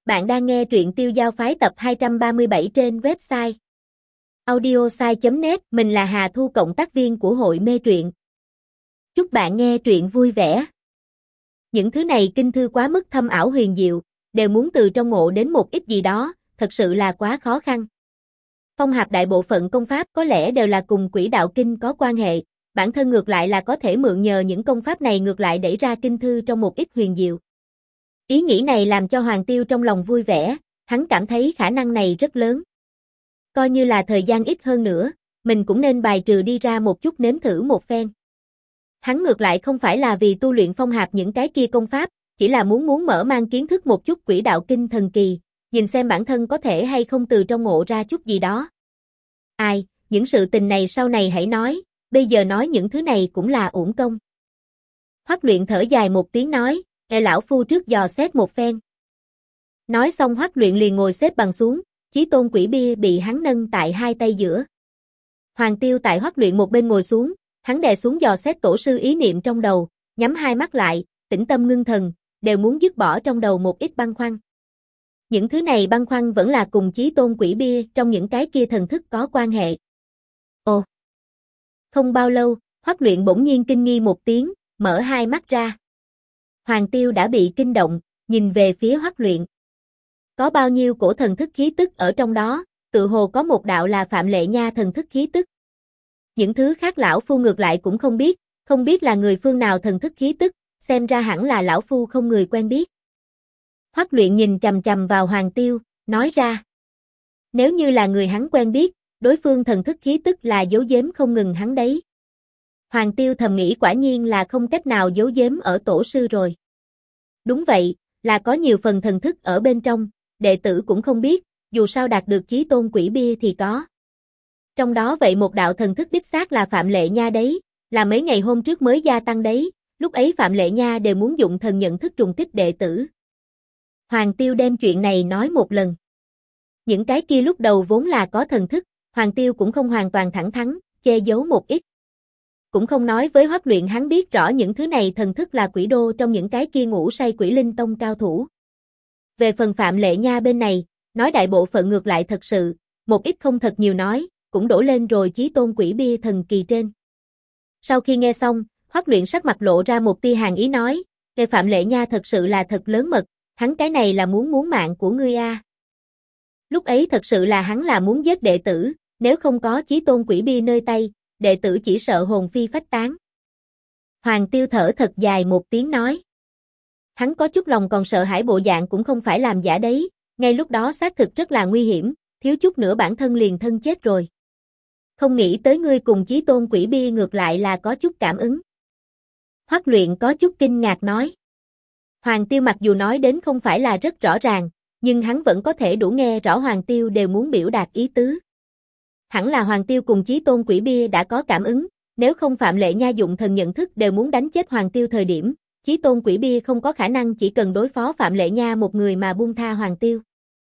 Bạn đang nghe truyện Tiêu Giao Phái tập 237 trên website audiosai.net. Mình là Hà Thu, cộng tác viên của hội mê truyện. Chúc bạn nghe truyện vui vẻ. Những thứ này kinh thư quá mức thâm ảo huyền diệu, đều muốn từ trong ngộ đến một ít gì đó, thật sự là quá khó khăn. Phong hạp đại bộ phận công pháp có lẽ đều là cùng Quỷ Đạo Kinh có quan hệ, bản thân ngược lại là có thể mượn nhờ những công pháp này ngược lại đẩy ra kinh thư trong một ít huyền diệu. Ý nghĩ này làm cho Hoàng Tiêu trong lòng vui vẻ, hắn cảm thấy khả năng này rất lớn. Coi như là thời gian ít hơn nữa, mình cũng nên bài trừ đi ra một chút nếm thử một phen. Hắn ngược lại không phải là vì tu luyện phong hạp những cái kia công pháp, chỉ là muốn mở mang kiến thức một chút Quỷ Đạo Kinh thần kỳ, nhìn xem bản thân có thể hay không từ trong ngộ ra chút gì đó. Ai, những sự tình này sau này hãy nói, bây giờ nói những thứ này cũng là uổng công. Hoắc Luyện thở dài một tiếng nói, lão phu trước dò xét một phen. Nói xong Hoắc Luyện liền ngồi xếp bằng xuống, Chí Tôn Quỷ Bia bị hắn nâng tại hai tay giữa. Hoàng Tiêu tại Hoắc Luyện một bên ngồi xuống, hắn đè xuống dò xét tổ sư ý niệm trong đầu, nhắm hai mắt lại, tĩnh tâm ngưng thần, đều muốn dứt bỏ trong đầu một ít băn khoăn. Những thứ này băn khoăn vẫn là cùng Chí Tôn Quỷ Bia trong những cái kia thần thức có quan hệ. Ồ! Không bao lâu, Hoắc Luyện bỗng nhiên kinh nghi một tiếng, mở hai mắt ra. Hoàng Tiêu đã bị kinh động, nhìn về phía Hoắc Luyện. Có bao nhiêu cổ thần thức khí tức ở trong đó, tự hồ có một đạo là Phạm Lệ Nha thần thức khí tức. Những thứ khác lão phu ngược lại cũng không biết là người phương nào thần thức khí tức, xem ra hẳn là lão phu không người quen biết. Hoắc Luyện nhìn chằm chằm vào Hoàng Tiêu, nói ra. Nếu như là người hắn quen biết, đối phương thần thức khí tức là giấu giếm không ngừng hắn đấy. Hoàng Tiêu thầm nghĩ quả nhiên là không cách nào giấu giếm ở tổ sư rồi. Đúng vậy, là có nhiều phần thần thức ở bên trong, đệ tử cũng không biết, dù sao đạt được Chí Tôn Quỷ Bia thì có. Trong đó vậy một đạo thần thức đích xác là Phạm Lệ Nha đấy, là mấy ngày hôm trước mới gia tăng đấy, lúc ấy Phạm Lệ Nha đều muốn dụng thần nhận thức trùng kích đệ tử. Hoàng Tiêu đem chuyện này nói một lần. Những cái kia lúc đầu vốn là có thần thức, Hoàng Tiêu cũng không hoàn toàn thẳng thắn, che giấu một ít. Cũng không nói với Hoắc Luyện hắn biết rõ những thứ này thần thức là quỷ đô trong những cái kia ngủ say Quỷ Linh Tông cao thủ. Về phần Phạm Lệ Nha bên này, nói đại bộ phận ngược lại thật sự, một ít không thật nhiều nói, cũng đổ lên rồi Chí Tôn Quỷ Bia thần kỳ trên. Sau khi nghe xong, Hoắc Luyện sắc mặt lộ ra một tia hàn ý nói, về Phạm Lệ Nha thật sự là thật lớn mật, hắn cái này là muốn mạng của ngươi a. Lúc ấy thật sự là hắn là muốn giết đệ tử, nếu không có Chí Tôn Quỷ Bia nơi tay, đệ tử chỉ sợ hồn phi phách tán. Hoàng Tiêu thở thật dài một tiếng nói. Hắn có chút lòng còn sợ hãi bộ dạng cũng không phải làm giả đấy, ngay lúc đó xác thực rất là nguy hiểm, thiếu chút nữa bản thân liền thân chết rồi. Không nghĩ tới ngươi cùng Chí Tôn Quỷ Bia ngược lại là có chút cảm ứng. Hoắc Luyện có chút kinh ngạc nói. Hoàng Tiêu mặc dù nói đến không phải là rất rõ ràng, nhưng hắn vẫn có thể đủ nghe rõ Hoàng Tiêu đều muốn biểu đạt ý tứ. Hẳn là Hoàng Tiêu cùng Chí Tôn Quỷ Bia đã có cảm ứng, nếu không Phạm Lệ Nha dụng thần nhận thức đều muốn đánh chết Hoàng Tiêu thời điểm, Chí Tôn Quỷ Bia không có khả năng chỉ cần đối phó Phạm Lệ Nha một người mà buông tha Hoàng Tiêu.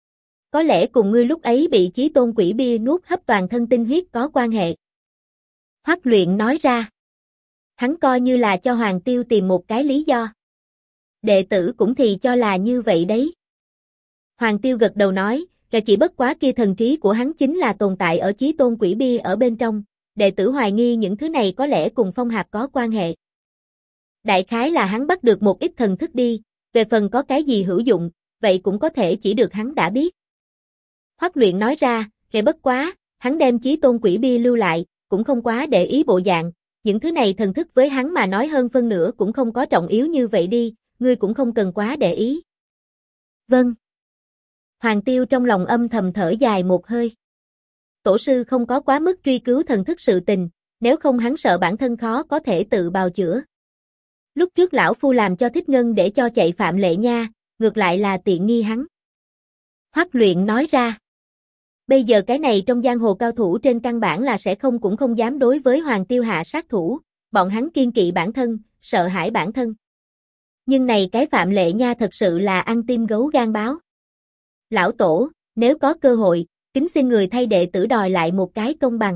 Có lẽ cùng ngươi lúc ấy bị Chí Tôn Quỷ Bia nuốt hấp toàn thân tinh huyết có quan hệ. Hoắc Luyện nói ra. Hắn coi như là cho Hoàng Tiêu tìm một cái lý do. Đệ tử cũng thì cho là như vậy đấy. Hoàng Tiêu gật đầu nói, là chỉ bất quá kia thần trí của hắn chính là tồn tại ở Chí Tôn Quỷ Bia ở bên trong, đệ tử hoài nghi những thứ này có lẽ cùng phong hạp có quan hệ. Đại khái là hắn bắt được một ít thần thức đi, về phần có cái gì hữu dụng, vậy cũng có thể chỉ được hắn đã biết. Hoắc Luyện nói ra, bất quá, hắn đem Chí Tôn Quỷ Bia lưu lại, cũng không quá để ý bộ dạng, những thứ này thần thức với hắn mà nói hơn phân nửa cũng không có trọng yếu như vậy đi, ngươi cũng không cần quá để ý. Vâng. Hoàng Tiêu trong lòng âm thầm thở dài một hơi. Tổ sư không có quá mức truy cứu thần thức sự tình, nếu không hắn sợ bản thân khó có thể tự bào chữa. Lúc trước lão phu làm cho Thích Ngân để cho chạy Phạm Lệ Nha, ngược lại là tiện nghi hắn. Hoắc Luyện nói ra. Bây giờ cái này trong giang hồ cao thủ trên căn bản là sẽ cũng không dám đối với Hoàng Tiêu hạ sát thủ, bọn hắn kiên kỵ bản thân, sợ hãi bản thân. Nhưng này cái Phạm Lệ Nha thật sự là ăn tim gấu gan báo. Lão Tổ, nếu có cơ hội, kính xin người thay đệ tử đòi lại một cái công bằng.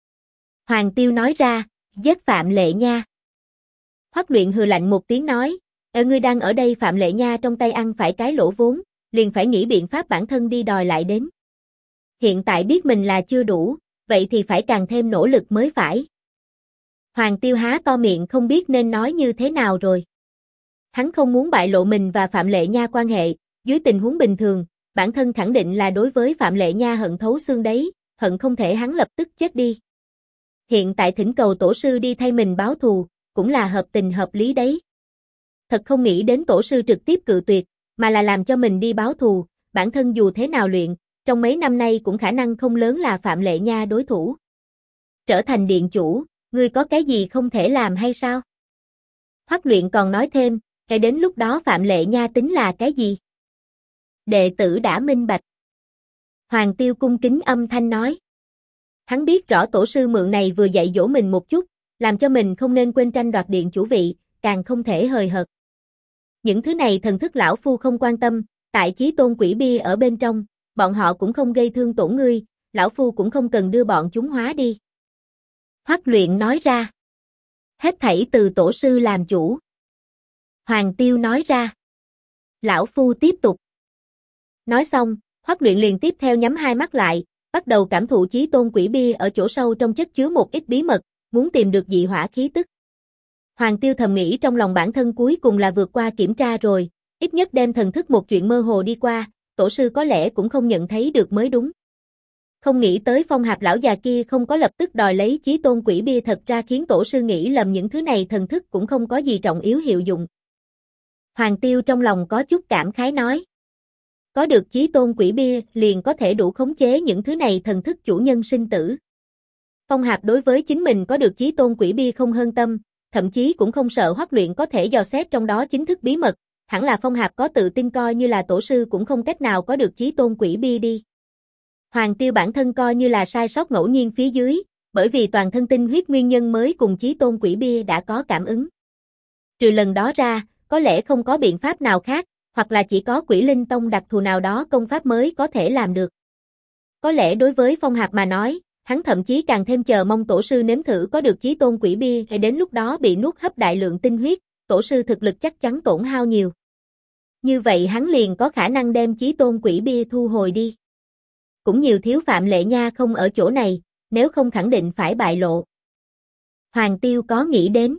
Hoàng Tiêu nói ra, giết Phạm Lệ Nha. Hoắc Luyện hừ lạnh một tiếng nói, ngươi đang ở đây Phạm Lệ Nha trong tay ăn phải cái lỗ vốn, liền phải nghĩ biện pháp bản thân đi đòi lại đến. Hiện tại biết mình là chưa đủ, vậy thì phải càng thêm nỗ lực mới phải. Hoàng Tiêu há to miệng không biết nên nói như thế nào rồi. Hắn không muốn bại lộ mình và Phạm Lệ Nha quan hệ, dưới tình huống bình thường, bản thân khẳng định là đối với Phạm Lệ Nha hận thấu xương đấy, hận không thể hắn lập tức chết đi. Hiện tại thỉnh cầu tổ sư đi thay mình báo thù, cũng là hợp tình hợp lý đấy. Thật không nghĩ đến tổ sư trực tiếp cự tuyệt, mà là làm cho mình đi báo thù, bản thân dù thế nào luyện, trong mấy năm nay cũng khả năng không lớn là Phạm Lệ Nha đối thủ. Trở thành điện chủ, ngươi có cái gì không thể làm hay sao? Hoắc Luyện còn nói thêm, cái đến lúc đó Phạm Lệ Nha tính là cái gì? Đệ tử đã minh bạch. Hoàng Tiêu cung kính âm thanh nói. Hắn biết rõ tổ sư mượn này vừa dạy dỗ mình một chút, làm cho mình không nên quên tranh đoạt điện chủ vị, càng không thể hời hợt. Những thứ này thần thức lão phu không quan tâm, tại Chí Tôn Quỷ Bia ở bên trong, bọn họ cũng không gây thương tổn ngươi, lão phu cũng không cần đưa bọn chúng hóa đi. Hoắc Luyện nói ra. Hết thảy từ tổ sư làm chủ. Hoàng Tiêu nói ra. Lão phu tiếp tục. Nói xong, Hoắc Luyện liền tiếp theo nhắm hai mắt lại, bắt đầu cảm thụ Chí Tôn Quỷ Bia ở chỗ sâu trong chất chứa một ít bí mật, muốn tìm được dị hỏa khí tức. Hoàng Tiêu thầm nghĩ trong lòng bản thân cuối cùng là vượt qua kiểm tra rồi, ít nhất đem thần thức một chuyện mơ hồ đi qua, tổ sư có lẽ cũng không nhận thấy được mới đúng. Không nghĩ tới Phong Hạp lão già kia không có lập tức đòi lấy Chí Tôn Quỷ Bia, thật ra khiến tổ sư nghĩ lầm những thứ này thần thức cũng không có gì trọng yếu hiệu dụng. Hoàng Tiêu trong lòng có chút cảm khái nói. Có được Chí Tôn Quỷ Bia liền có thể đủ khống chế những thứ này thần thức chủ nhân sinh tử. Phong Hạp đối với chính mình có được Chí Tôn Quỷ Bia không hơn tâm, thậm chí cũng không sợ Hoắc Luyện có thể dò xét trong đó chính thức bí mật, hẳn là Phong Hạp có tự tin coi như là tổ sư cũng không cách nào có được Chí Tôn Quỷ Bia đi. Hoàng Tiêu bản thân coi như là sai sót ngẫu nhiên phía dưới, bởi vì toàn thân tinh huyết nguyên nhân mới cùng Chí Tôn Quỷ Bia đã có cảm ứng. Trừ lần đó ra, có lẽ không có biện pháp nào khác, hoặc là chỉ có Quỷ Linh Tông đặc thù nào đó công pháp mới có thể làm được. Có lẽ đối với Phong Hạp mà nói, hắn thậm chí càng thêm chờ mong tổ sư nếm thử có được Chí Tôn Quỷ Bia, để đến lúc đó bị nuốt hấp đại lượng tinh huyết, tổ sư thực lực chắc chắn tổn hao nhiều. Như vậy hắn liền có khả năng đem Chí Tôn Quỷ Bia thu hồi đi. Cũng nhiều thiếu Phạm Lệ Nha không ở chỗ này, nếu không khẳng định phải bại lộ. Hoàng Tiêu có nghĩ đến.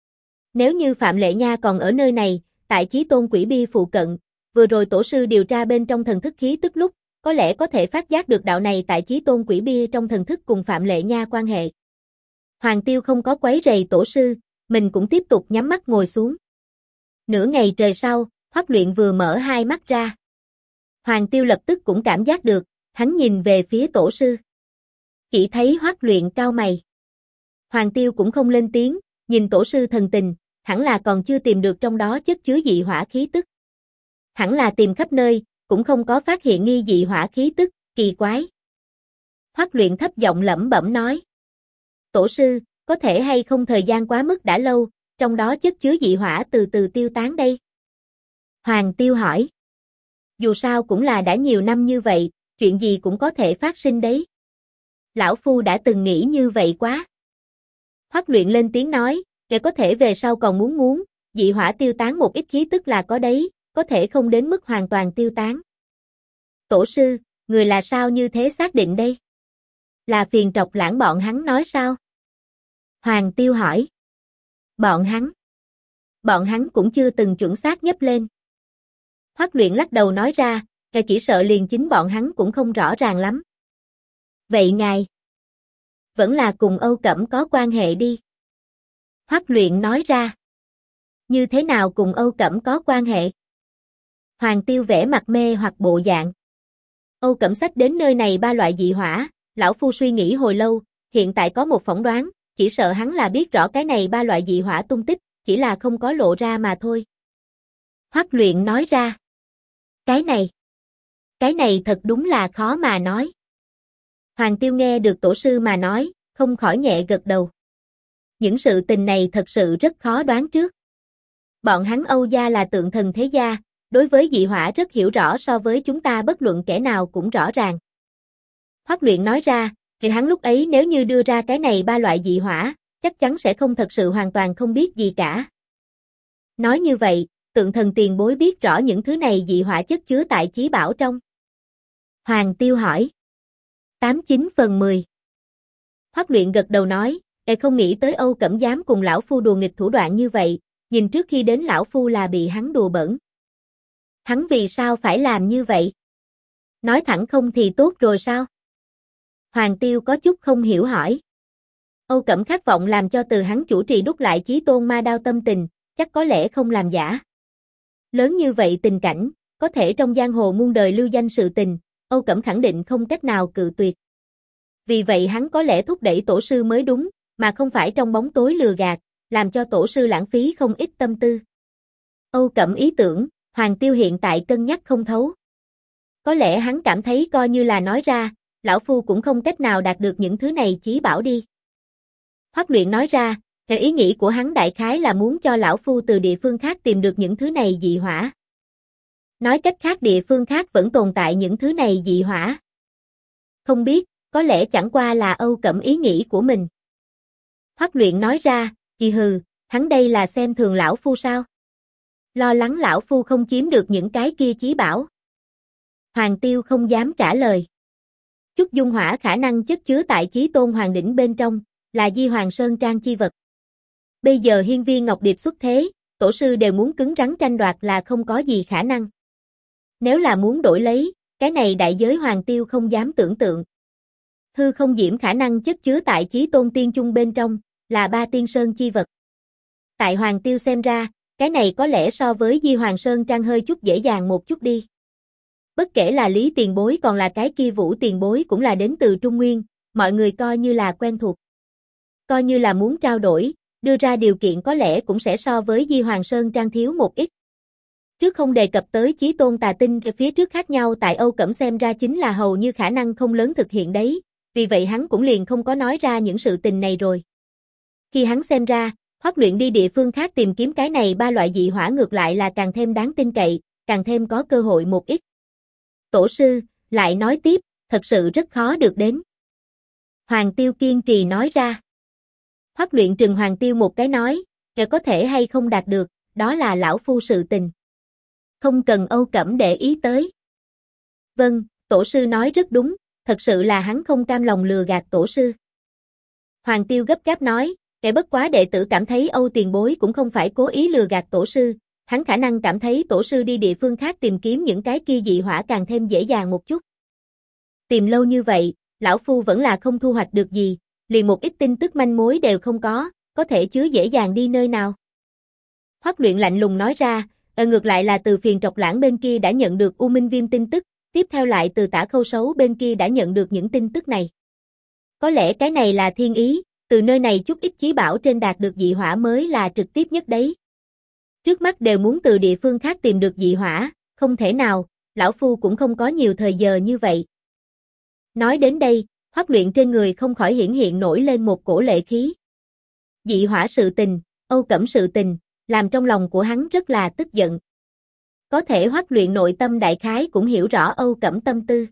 Nếu như Phạm Lệ Nha còn ở nơi này, tại Chí Tôn Quỷ Bia phụ cận, vừa rồi tổ sư điều tra bên trong thần thức khí tức lúc, có lẽ có thể phát giác được đạo này tại Chí Tôn Quỷ Bia trong thần thức cùng Phạm Lệ Nha quan hệ. Hoàng Tiêu không có quấy rầy tổ sư, mình cũng tiếp tục nhắm mắt ngồi xuống. Nửa ngày trời sau, Hoắc Luyện vừa mở hai mắt ra. Hoàng Tiêu lập tức cũng cảm giác được, hắn nhìn về phía tổ sư. Chỉ thấy Hoắc Luyện cau mày. Hoàng Tiêu cũng không lên tiếng, nhìn tổ sư thần tình, hẳn là còn chưa tìm được trong đó chất chứa dị hỏa khí tức. Hẳn là tìm khắp nơi, cũng không có phát hiện nghi dị hỏa khí tức, kỳ quái. Hoắc Luyện thấp giọng lẩm bẩm nói. Tổ sư, có thể hay không thời gian quá mức đã lâu, trong đó chất chứa dị hỏa từ từ tiêu tán đây? Hoàng Tiêu hỏi. Dù sao cũng là đã nhiều năm như vậy, chuyện gì cũng có thể phát sinh đấy. Lão Phu đã từng nghĩ như vậy quá. Hoắc Luyện lên tiếng nói, để có thể về sau còn muốn, dị hỏa tiêu tán một ít khí tức là có đấy, có thể không đến mức hoàn toàn tiêu tán. Tổ sư, người là sao như thế xác định đây? Là phiền trọc lãng bọn hắn nói sao? Hoàng Tiêu hỏi. Bọn hắn cũng chưa từng chuẩn xác nhấp lên. Hoắc Luyện lắc đầu nói ra, chỉ sợ liền chính bọn hắn cũng không rõ ràng lắm. Vậy ngài, vẫn là cùng Âu Cẩm có quan hệ đi. Hoắc Luyện nói ra. Như thế nào cùng Âu Cẩm có quan hệ? Hoàng Tiêu vẻ mặt mê hoặc bộ dạng. Âu Cẩm xách đến nơi này 3 loại dị hỏa, lão phu suy nghĩ hồi lâu, hiện tại có một phỏng đoán, chỉ sợ hắn là biết rõ cái này 3 loại dị hỏa tung tích, chỉ là không có lộ ra mà thôi. Hoắc Luyện nói ra. Cái này thật đúng là khó mà nói. Hoàng Tiêu nghe được tổ sư mà nói, không khỏi nhẹ gật đầu. Những sự tình này thật sự rất khó đoán trước. Bọn hắn Âu gia là tượng thần thế gia, đối với dị hỏa rất hiểu rõ so với chúng ta bất luận kẻ nào cũng rõ ràng. Hoắc Luyện nói ra, thì hắn lúc ấy nếu như đưa ra cái này 3 loại dị hỏa, chắc chắn sẽ không thật sự hoàn toàn không biết gì cả. Nói như vậy, Tượng thần tiền bối biết rõ những thứ này dị hỏa chất chứa tại chí bảo trong. Hoàng Tiêu hỏi. 89/10. Hoắc Luyện gật đầu nói, không nghĩ tới Âu Cẩm dám cùng lão phu đùa nghịch thủ đoạn như vậy, nhìn trước khi đến lão phu là bị hắn đùa bỡn. Hắn vì sao phải làm như vậy? Nói thẳng không thì tốt rồi sao? Hoàng Tiêu có chút không hiểu hỏi. Âu Cẩm khát vọng làm cho từ hắn chủ trì đúc lại chí tôn ma đao tâm tình, chắc có lẽ không làm giả. Lớn như vậy tình cảnh, có thể trong giang hồ muôn đời lưu danh sự tình, Âu Cẩm khẳng định không cách nào cự tuyệt. Vì vậy hắn có lẽ thúc đẩy tổ sư mới đúng, mà không phải trong bóng tối lừa gạt, làm cho tổ sư lãng phí không ít tâm tư. Âu Cẩm ý tưởng, Hoàng Tiêu hiện tại cân nhắc không thấu. Có lẽ hắn cảm thấy coi như là nói ra, lão phu cũng không cách nào đạt được những thứ này chí bảo đi. Hoắc Luyện nói ra, ý nghĩ của hắn đại khái là muốn cho lão phu từ địa phương khác tìm được những thứ này dị hỏa. Nói cách khác địa phương khác vẫn tồn tại những thứ này dị hỏa. Không biết, có lẽ chẳng qua là Âu Cẩm ý nghĩ của mình. Hoắc Luyện nói ra, hừ, hắn đây là xem thường lão phu sao? Lo lắng lão phu không chiếm được những cái kia chí bảo. Hoàng Tiêu không dám trả lời. Chút dung hỏa khả năng chất chứa tại chí tôn hoàng đỉnh bên trong, là Di Hoàng Sơn Trang chi vật. Bây giờ hiên viên Ngọc Điệp xuất thế, tổ sư đều muốn cứng rắn tranh đoạt là không có gì khả năng. Nếu là muốn đổi lấy, cái này đại giới Hoàng Tiêu không dám tưởng tượng. Hư không diễm khả năng chất chứa tại chí tôn tiên chung bên trong, là Ba Tiên Sơn chi vật. Tại Hoàng Tiêu xem ra, cái này có lẽ so với Di Hoàng Sơn Trang hơi chút dễ dàng một chút đi. Bất kể là Lý tiền bối còn là cái kia Vũ tiền bối cũng là đến từ Trung Nguyên, mọi người coi như là quen thuộc. Coi như là muốn trao đổi, đưa ra điều kiện có lẽ cũng sẽ so với Di Hoàng Sơn Trang thiếu một ít. Trước không đề cập tới chí tôn tà tinh phía trước khác nhau tại Âu Cẩm xem ra chính là hầu như khả năng không lớn thực hiện đấy, vì vậy hắn cũng liền không có nói ra những sự tình này rồi. Khi hắn xem ra, Hoắc Luyện đi địa phương khác tìm kiếm cái này ba loại dị hỏa ngược lại là càng thêm đáng tin cậy, càng thêm có cơ hội một ít. Tổ sư, lại nói tiếp, thật sự rất khó được đến. Hoàng Tiêu kiên trì nói ra. Hoắc Luyện trừng Hoàng Tiêu một cái nói, có thể hay không đạt được, đó là lão phu sự tình. Không cần Âu Cẩm để ý tới. Vâng, tổ sư nói rất đúng, thật sự là hắn không cam lòng lừa gạt tổ sư. Hoàng Tiêu gấp gáp nói, bất quá đệ tử cảm thấy Âu tiền bối cũng không phải cố ý lừa gạt tổ sư, hắn khả năng cảm thấy tổ sư đi địa phương khác tìm kiếm những cái kia dị hỏa càng thêm dễ dàng một chút. Tìm lâu như vậy, lão phu vẫn là không thu hoạch được gì, liền một ít tin tức manh mối đều không có thể chứa dễ dàng đi nơi nào. Hoắc Luyện lạnh lùng nói ra, ngược lại là từ Phiền Trọc Lãng bên kia đã nhận được U Minh Viêm tin tức, tiếp theo lại từ Tả Khâu Sấu bên kia đã nhận được những tin tức này. Có lẽ cái này là thiên ý, từ nơi này chút ít chí bảo trên đạt được dị hỏa mới là trực tiếp nhất đấy. Trước mắt đều muốn từ địa phương khác tìm được dị hỏa, không thể nào, lão phu cũng không có nhiều thời giờ như vậy. Nói đến đây, Hoắc Luyện trên người không khỏi hiển hiện nổi lên một cổ lệ khí. Dị hỏa sự tình, Âu Cẩm sự tình, làm trong lòng của hắn rất là tức giận. Có thể Hoắc Luyện nội tâm đại khái cũng hiểu rõ Âu Cẩm tâm tư.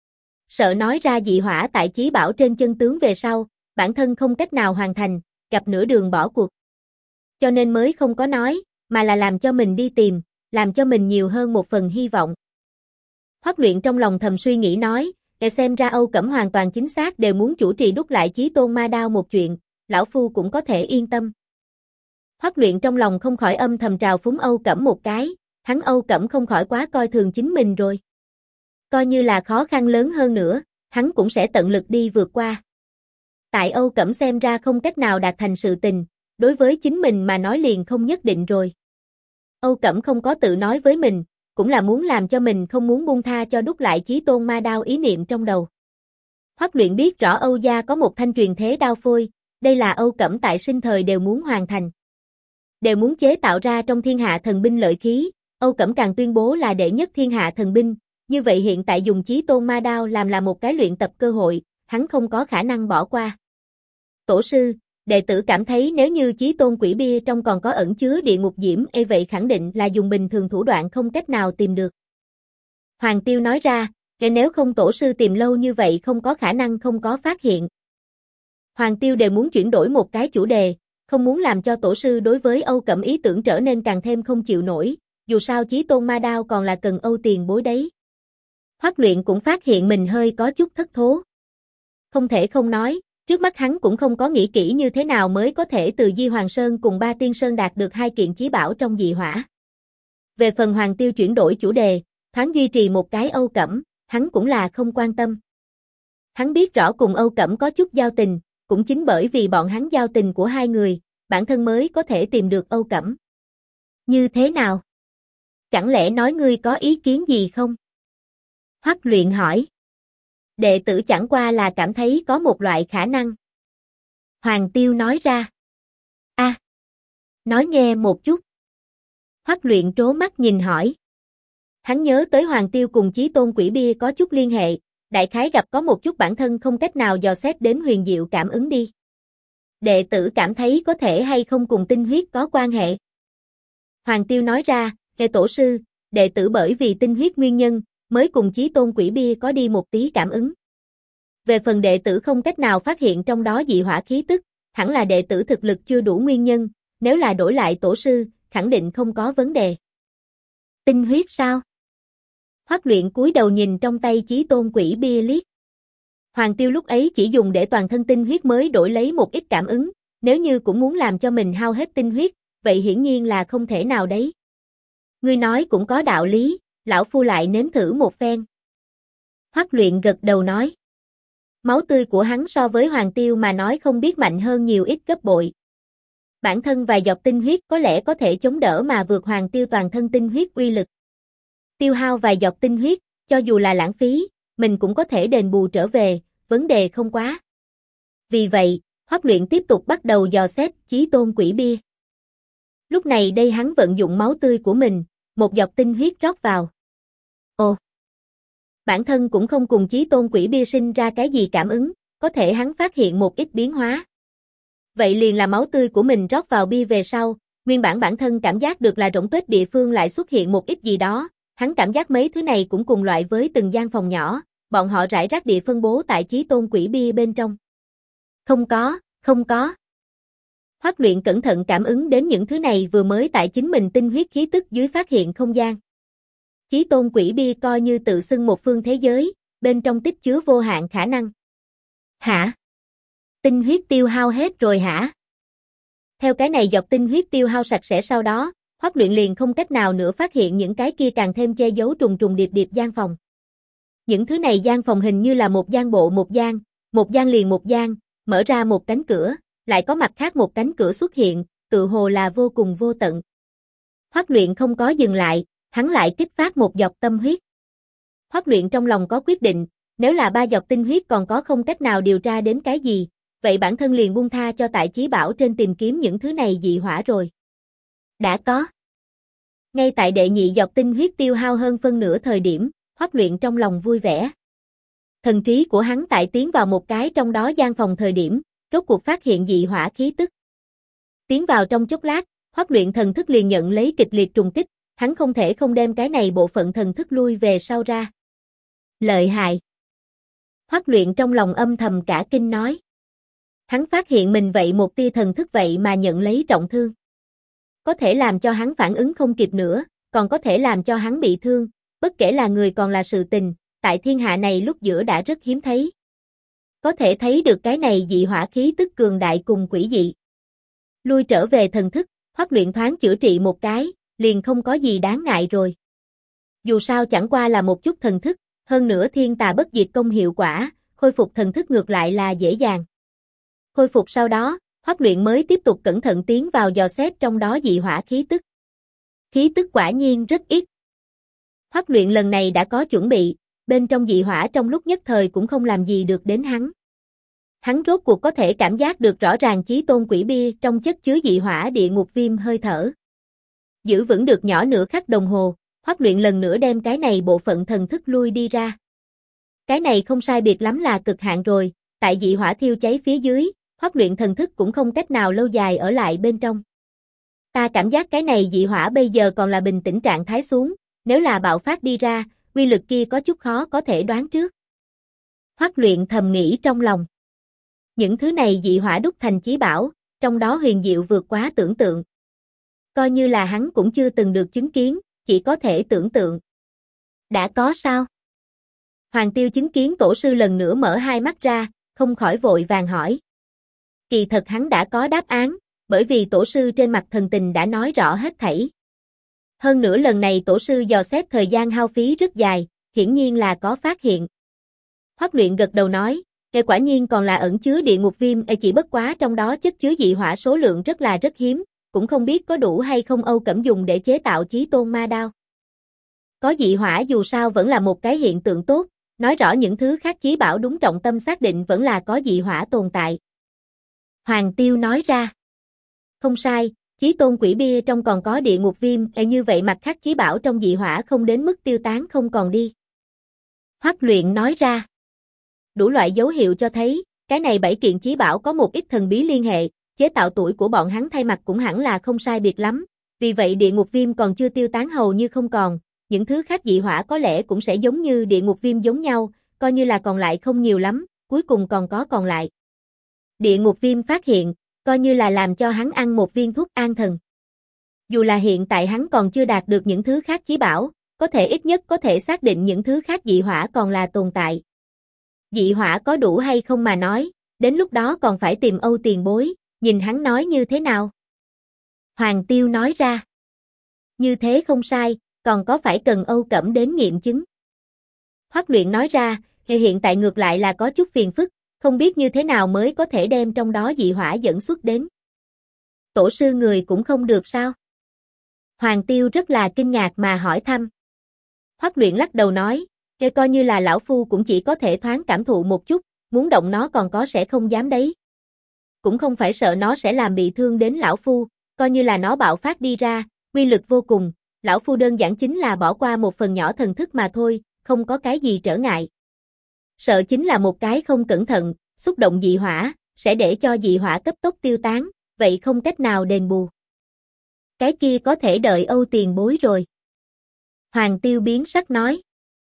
Sợ nói ra dị hỏa tại chí bảo trên chân tướng về sau, bản thân không cách nào hoàn thành, gặp nửa đường bỏ cuộc. Cho nên mới không có nói, mà là làm cho mình đi tìm, làm cho mình nhiều hơn một phần hy vọng. Hoắc Luyện trong lòng thầm suy nghĩ nói, xem ra Âu Cẩm hoàn toàn chính xác đều muốn chủ trì đúc lại chí tôn ma đao một chuyện, lão phu cũng có thể yên tâm. Hoắc Luyện trong lòng không khỏi âm thầm trào phúng Âu Cẩm một cái, hắn Âu Cẩm không khỏi quá coi thường chính mình rồi. Coi như là khó khăn lớn hơn nữa, hắn cũng sẽ tận lực đi vượt qua. Tại Âu Cẩm xem ra không cách nào đạt thành sự tình, đối với chính mình mà nói liền không nhất định rồi. Âu Cẩm không có tự nói với mình, cũng là muốn làm cho mình không muốn buông tha cho đúc lại chí tôn ma đao ý niệm trong đầu. Hoắc Luyện biết rõ Âu gia có một thanh truyền thế đao phôi, đây là Âu Cẩm tại sinh thời đều muốn hoàn thành. Đều muốn chế tạo ra trong thiên hạ thần binh lợi khí, Âu Cẩm càng tuyên bố là đệ nhất thiên hạ thần binh, như vậy hiện tại dùng chí tôn ma đao làm là một cái luyện tập cơ hội, hắn không có khả năng bỏ qua. Tổ sư, đệ tử cảm thấy nếu như chí tôn quỷ bia trong còn có ẩn chứa địa ngục diễm vậy khẳng định là dùng bình thường thủ đoạn không cách nào tìm được. Hoàng Tiêu nói ra, nếu không tổ sư tìm lâu như vậy không có khả năng không có phát hiện. Hoàng Tiêu đều muốn chuyển đổi một cái chủ đề, không muốn làm cho tổ sư đối với Âu Cẩm ý tưởng trở nên càng thêm không chịu nổi, dù sao chí tôn ma đao còn là cần âu tiền bối đấy. Hoắc Luyện cũng phát hiện mình hơi có chút thất thố. Không thể không nói, trước mắt hắn cũng không có nghĩ kỹ như thế nào mới có thể từ Di Hoàng Sơn cùng Ba Tiên Sơn đạt được 2 kiện chí bảo trong dị hỏa. Về phần Hoàng Tiêu chuyển đổi chủ đề, thoáng duy trì một cái Âu Cẩm, hắn cũng là không quan tâm. Hắn biết rõ cùng Âu Cẩm có chút giao tình, cũng chính bởi vì bọn hắn giao tình của hai người, bản thân mới có thể tìm được Âu Cẩm. Như thế nào? Chẳng lẽ nói ngươi có ý kiến gì không? Hoắc Luyện hỏi. Đệ tử chẳng qua là cảm thấy có một loại khả năng. Hoàng Tiêu nói ra. Nói nghe một chút. Hoắc Luyện trố mắt nhìn hỏi. Hắn nhớ tới Hoàng Tiêu cùng Chí Tôn Quỷ Bia có chút liên hệ, đại khái gặp có một chút bản thân không cách nào dò xét đến huyền diệu cảm ứng đi. Đệ tử cảm thấy có thể hay không cùng tinh huyết có quan hệ. Hoàng Tiêu nói ra, nghe tổ sư, đệ tử bởi vì tinh huyết nguyên nhân, mới cùng Chí Tôn Quỷ Bia có đi một tí cảm ứng. Về phần đệ tử không cách nào phát hiện trong đó dị hỏa khí tức, hẳn là đệ tử thực lực chưa đủ nguyên nhân, nếu là đổi lại tổ sư, khẳng định không có vấn đề. Tinh huyết sao? Hoắc Luyện cúi đầu nhìn trong tay Chí Tôn Quỷ Bia liếc. Hoàng Tiêu lúc ấy chỉ dùng để toàn thân tinh huyết mới đổi lấy một ít cảm ứng, nếu như cũng muốn làm cho mình hao hết tinh huyết, vậy hiển nhiên là không thể nào đấy. Ngươi nói cũng có đạo lý, lão phu lại nếm thử một phen. Hoắc Luyện gật đầu nói. Máu tươi của hắn so với Hoàng Tiêu mà nói không biết mạnh hơn nhiều ít gấp bội. Bản thân vài giọt tinh huyết có lẽ có thể chống đỡ mà vượt Hoàng Tiêu toàn thân tinh huyết uy lực. Tiêu hao vài giọt tinh huyết, cho dù là lãng phí, mình cũng có thể đền bù trở về, vấn đề không quá. Vì vậy, Hoắc Luyện tiếp tục bắt đầu dò xét Chí Tôn Quỷ Bia. Lúc này đây hắn vận dụng máu tươi của mình, một giọt tinh huyết rót vào. Ồ! Bản thân cũng không cùng Chí Tôn Quỷ Bia sinh ra cái gì cảm ứng, có thể hắn phát hiện một ít biến hóa. Vậy liền là máu tươi của mình rót vào bia về sau, nguyên bản thân cảm giác được là rỗng tuếch địa phương lại xuất hiện một ít gì đó, hắn cảm giác mấy thứ này cũng cùng loại với từng gian phòng nhỏ, bọn họ rải rác địa phân bố tại Chí Tôn Quỷ Bia bên trong. Không có. Hoắc Luyện cẩn thận cảm ứng đến những thứ này vừa mới tại chính mình tinh huyết khí tức dưới phát hiện không gian. Chí Tôn Quỷ Bia coi như tự xưng một phương thế giới, bên trong tích chứa vô hạn khả năng. Hả? Tinh huyết tiêu hao hết rồi hả? Theo cái này dọc tinh huyết tiêu hao sạch sẽ sau đó, Hoắc Luyện liền không cách nào nữa phát hiện những cái kia càng thêm che giấu trùng trùng điệp điệp gian phòng. Những thứ này gian phòng hình như là một gian bộ một gian liền một gian, mở ra một cánh cửa, lại có mặt khác một cánh cửa xuất hiện, tự hồ là vô cùng vô tận. Hoắc Luyện không có dừng lại, hắn lại kích phát một giọt tâm huyết. Hoắc Luyện trong lòng có quyết định, nếu là 3 giọt tinh huyết còn có không cách nào điều tra đến cái gì, vậy bản thân liền buông tha cho tại chí bảo trên tìm kiếm những thứ này dị hỏa rồi. Đã có. Ngay tại đệ nhị giọt tinh huyết tiêu hao hơn phân nửa thời điểm, Hoắc Luyện trong lòng vui vẻ. Thần trí của hắn tại tiến vào một cái trong đó gian phòng thời điểm, rốt cuộc phát hiện dị hỏa khí tức. Tiến vào trong chốc lát, Hoắc Luyện thần thức liền nhận lấy kịch liệt trùng kích, hắn không thể không đem cái này bộ phận thần thức lui về sau ra. Lợi hại. Hoắc Luyện trong lòng âm thầm cả kinh nói. Hắn phát hiện mình vậy một tia thần thức vậy mà nhận lấy trọng thương. Có thể làm cho hắn phản ứng không kịp nữa, còn có thể làm cho hắn bị thương, bất kể là người còn là sự tình, tại thiên hạ này lúc giữa đã rất hiếm thấy. Có thể thấy được cái này dị hỏa khí tức cường đại cùng quỷ dị. Lui trở về thần thức, Hoắc Luyện thoáng chữa trị một cái, liền không có gì đáng ngại rồi. Dù sao chẳng qua là một chút thần thức, hơn nữa thiên tà bất diệt công hiệu quả, khôi phục thần thức ngược lại là dễ dàng. Khôi phục sau đó, Hoắc Luyện mới tiếp tục cẩn thận tiến vào dò xét trong đó dị hỏa khí tức. Khí tức quả nhiên rất ít. Hoắc Luyện lần này đã có chuẩn bị, bên trong dị hỏa trong lúc nhất thời cũng không làm gì được đến hắn. Hắn rốt cuộc có thể cảm giác được rõ ràng Chí Tôn Quỷ Bia trong chất chứa dị hỏa địa ngục viêm hơi thở. Giữ vững được nhỏ nửa khắc đồng hồ, Hoắc Luyện lần nữa đem cái này bộ phận thần thức lui đi ra. Cái này không sai biệt lắm là cực hạn rồi, tại dị hỏa thiêu cháy phía dưới, Hoắc Luyện thần thức cũng không cách nào lâu dài ở lại bên trong. Ta cảm giác cái này dị hỏa bây giờ còn là bình tĩnh trạng thái xuống, nếu là bạo phát đi ra, uy lực kia có chút khó có thể đoán trước. Hoắc Luyện thầm nghĩ trong lòng. Những thứ này dị hỏa đúc thành chí bảo, trong đó huyền diệu vượt quá tưởng tượng. Coi như là hắn cũng chưa từng được chứng kiến, chỉ có thể tưởng tượng. Đã có sao? Hoàng Tiêu chứng kiến tổ sư lần nữa mở hai mắt ra, không khỏi vội vàng hỏi. Kỳ thật hắn đã có đáp án, bởi vì tổ sư trên mặt thần tình đã nói rõ hết thảy. Hơn nữa lần này tổ sư dò xét thời gian hao phí rất dài, hiển nhiên là có phát hiện. Hoắc Luyện gật đầu nói, quả nhiên còn là ẩn chứa địa ngục viêm, chỉ bất quá trong đó chất chứa dị hỏa số lượng rất hiếm, cũng không biết có đủ hay không Âu Cẩm dùng để chế tạo Chí Tôn ma đao. Có dị hỏa dù sao vẫn là một cái hiện tượng tốt, nói rõ những thứ khác chí bảo đúng trọng tâm xác định vẫn là có dị hỏa tồn tại. Hoàng Tiêu nói ra. Không sai, Chí Tôn quỷ bia trong còn có địa ngục viêm, như vậy mặt khác chí bảo trong dị hỏa không đến mức tiêu tán không còn đi. Hoắc Luyện nói ra. Đủ loại dấu hiệu cho thấy, cái này 7 kiện chí bảo có một ít thần bí liên hệ, chế tạo tuổi của bọn hắn thay mặt cũng hẳn là không sai biệt lắm, vì vậy địa ngục viêm còn chưa tiêu tán hầu như không còn, những thứ khác dị hỏa có lẽ cũng sẽ giống như địa ngục viêm giống nhau, coi như là còn lại không nhiều lắm, cuối cùng còn có còn lại. Địa ngục viêm phát hiện, coi như là làm cho hắn ăn một viên thuốc an thần. Dù là hiện tại hắn còn chưa đạt được những thứ khác chí bảo, có thể ít nhất có thể xác định những thứ khác dị hỏa còn là tồn tại. Dị hỏa có đủ hay không mà nói, đến lúc đó còn phải tìm Âu tiền bối, nhìn hắn nói như thế nào. Hoàng Tiêu nói ra. Như thế không sai, còn có phải cần Âu Cẩm đến nghiệm chứng. Hoắc Luyện nói ra, hiện tại ngược lại là có chút phiền phức, không biết như thế nào mới có thể đem trong đó dị hỏa dẫn xuất đến. Tổ sư người cũng không được sao? Hoàng Tiêu rất là kinh ngạc mà hỏi thăm. Hoắc Luyện lắc đầu nói, coi như là lão phu cũng chỉ có thể thoáng cảm thụ một chút, muốn động nó còn có sẽ không dám đấy. Cũng không phải sợ nó sẽ làm bị thương đến lão phu, coi như là nó bạo phát đi ra, uy lực vô cùng, lão phu đơn giản chính là bỏ qua một phần nhỏ thần thức mà thôi, không có cái gì trở ngại. Sợ chính là một cái không cẩn thận, xúc động dị hỏa, sẽ để cho dị hỏa cấp tốc tiêu tán, vậy không cách nào đền bù. Cái kia có thể đợi Âu tiền bối rồi. Hoàng Tiêu biến sắc nói.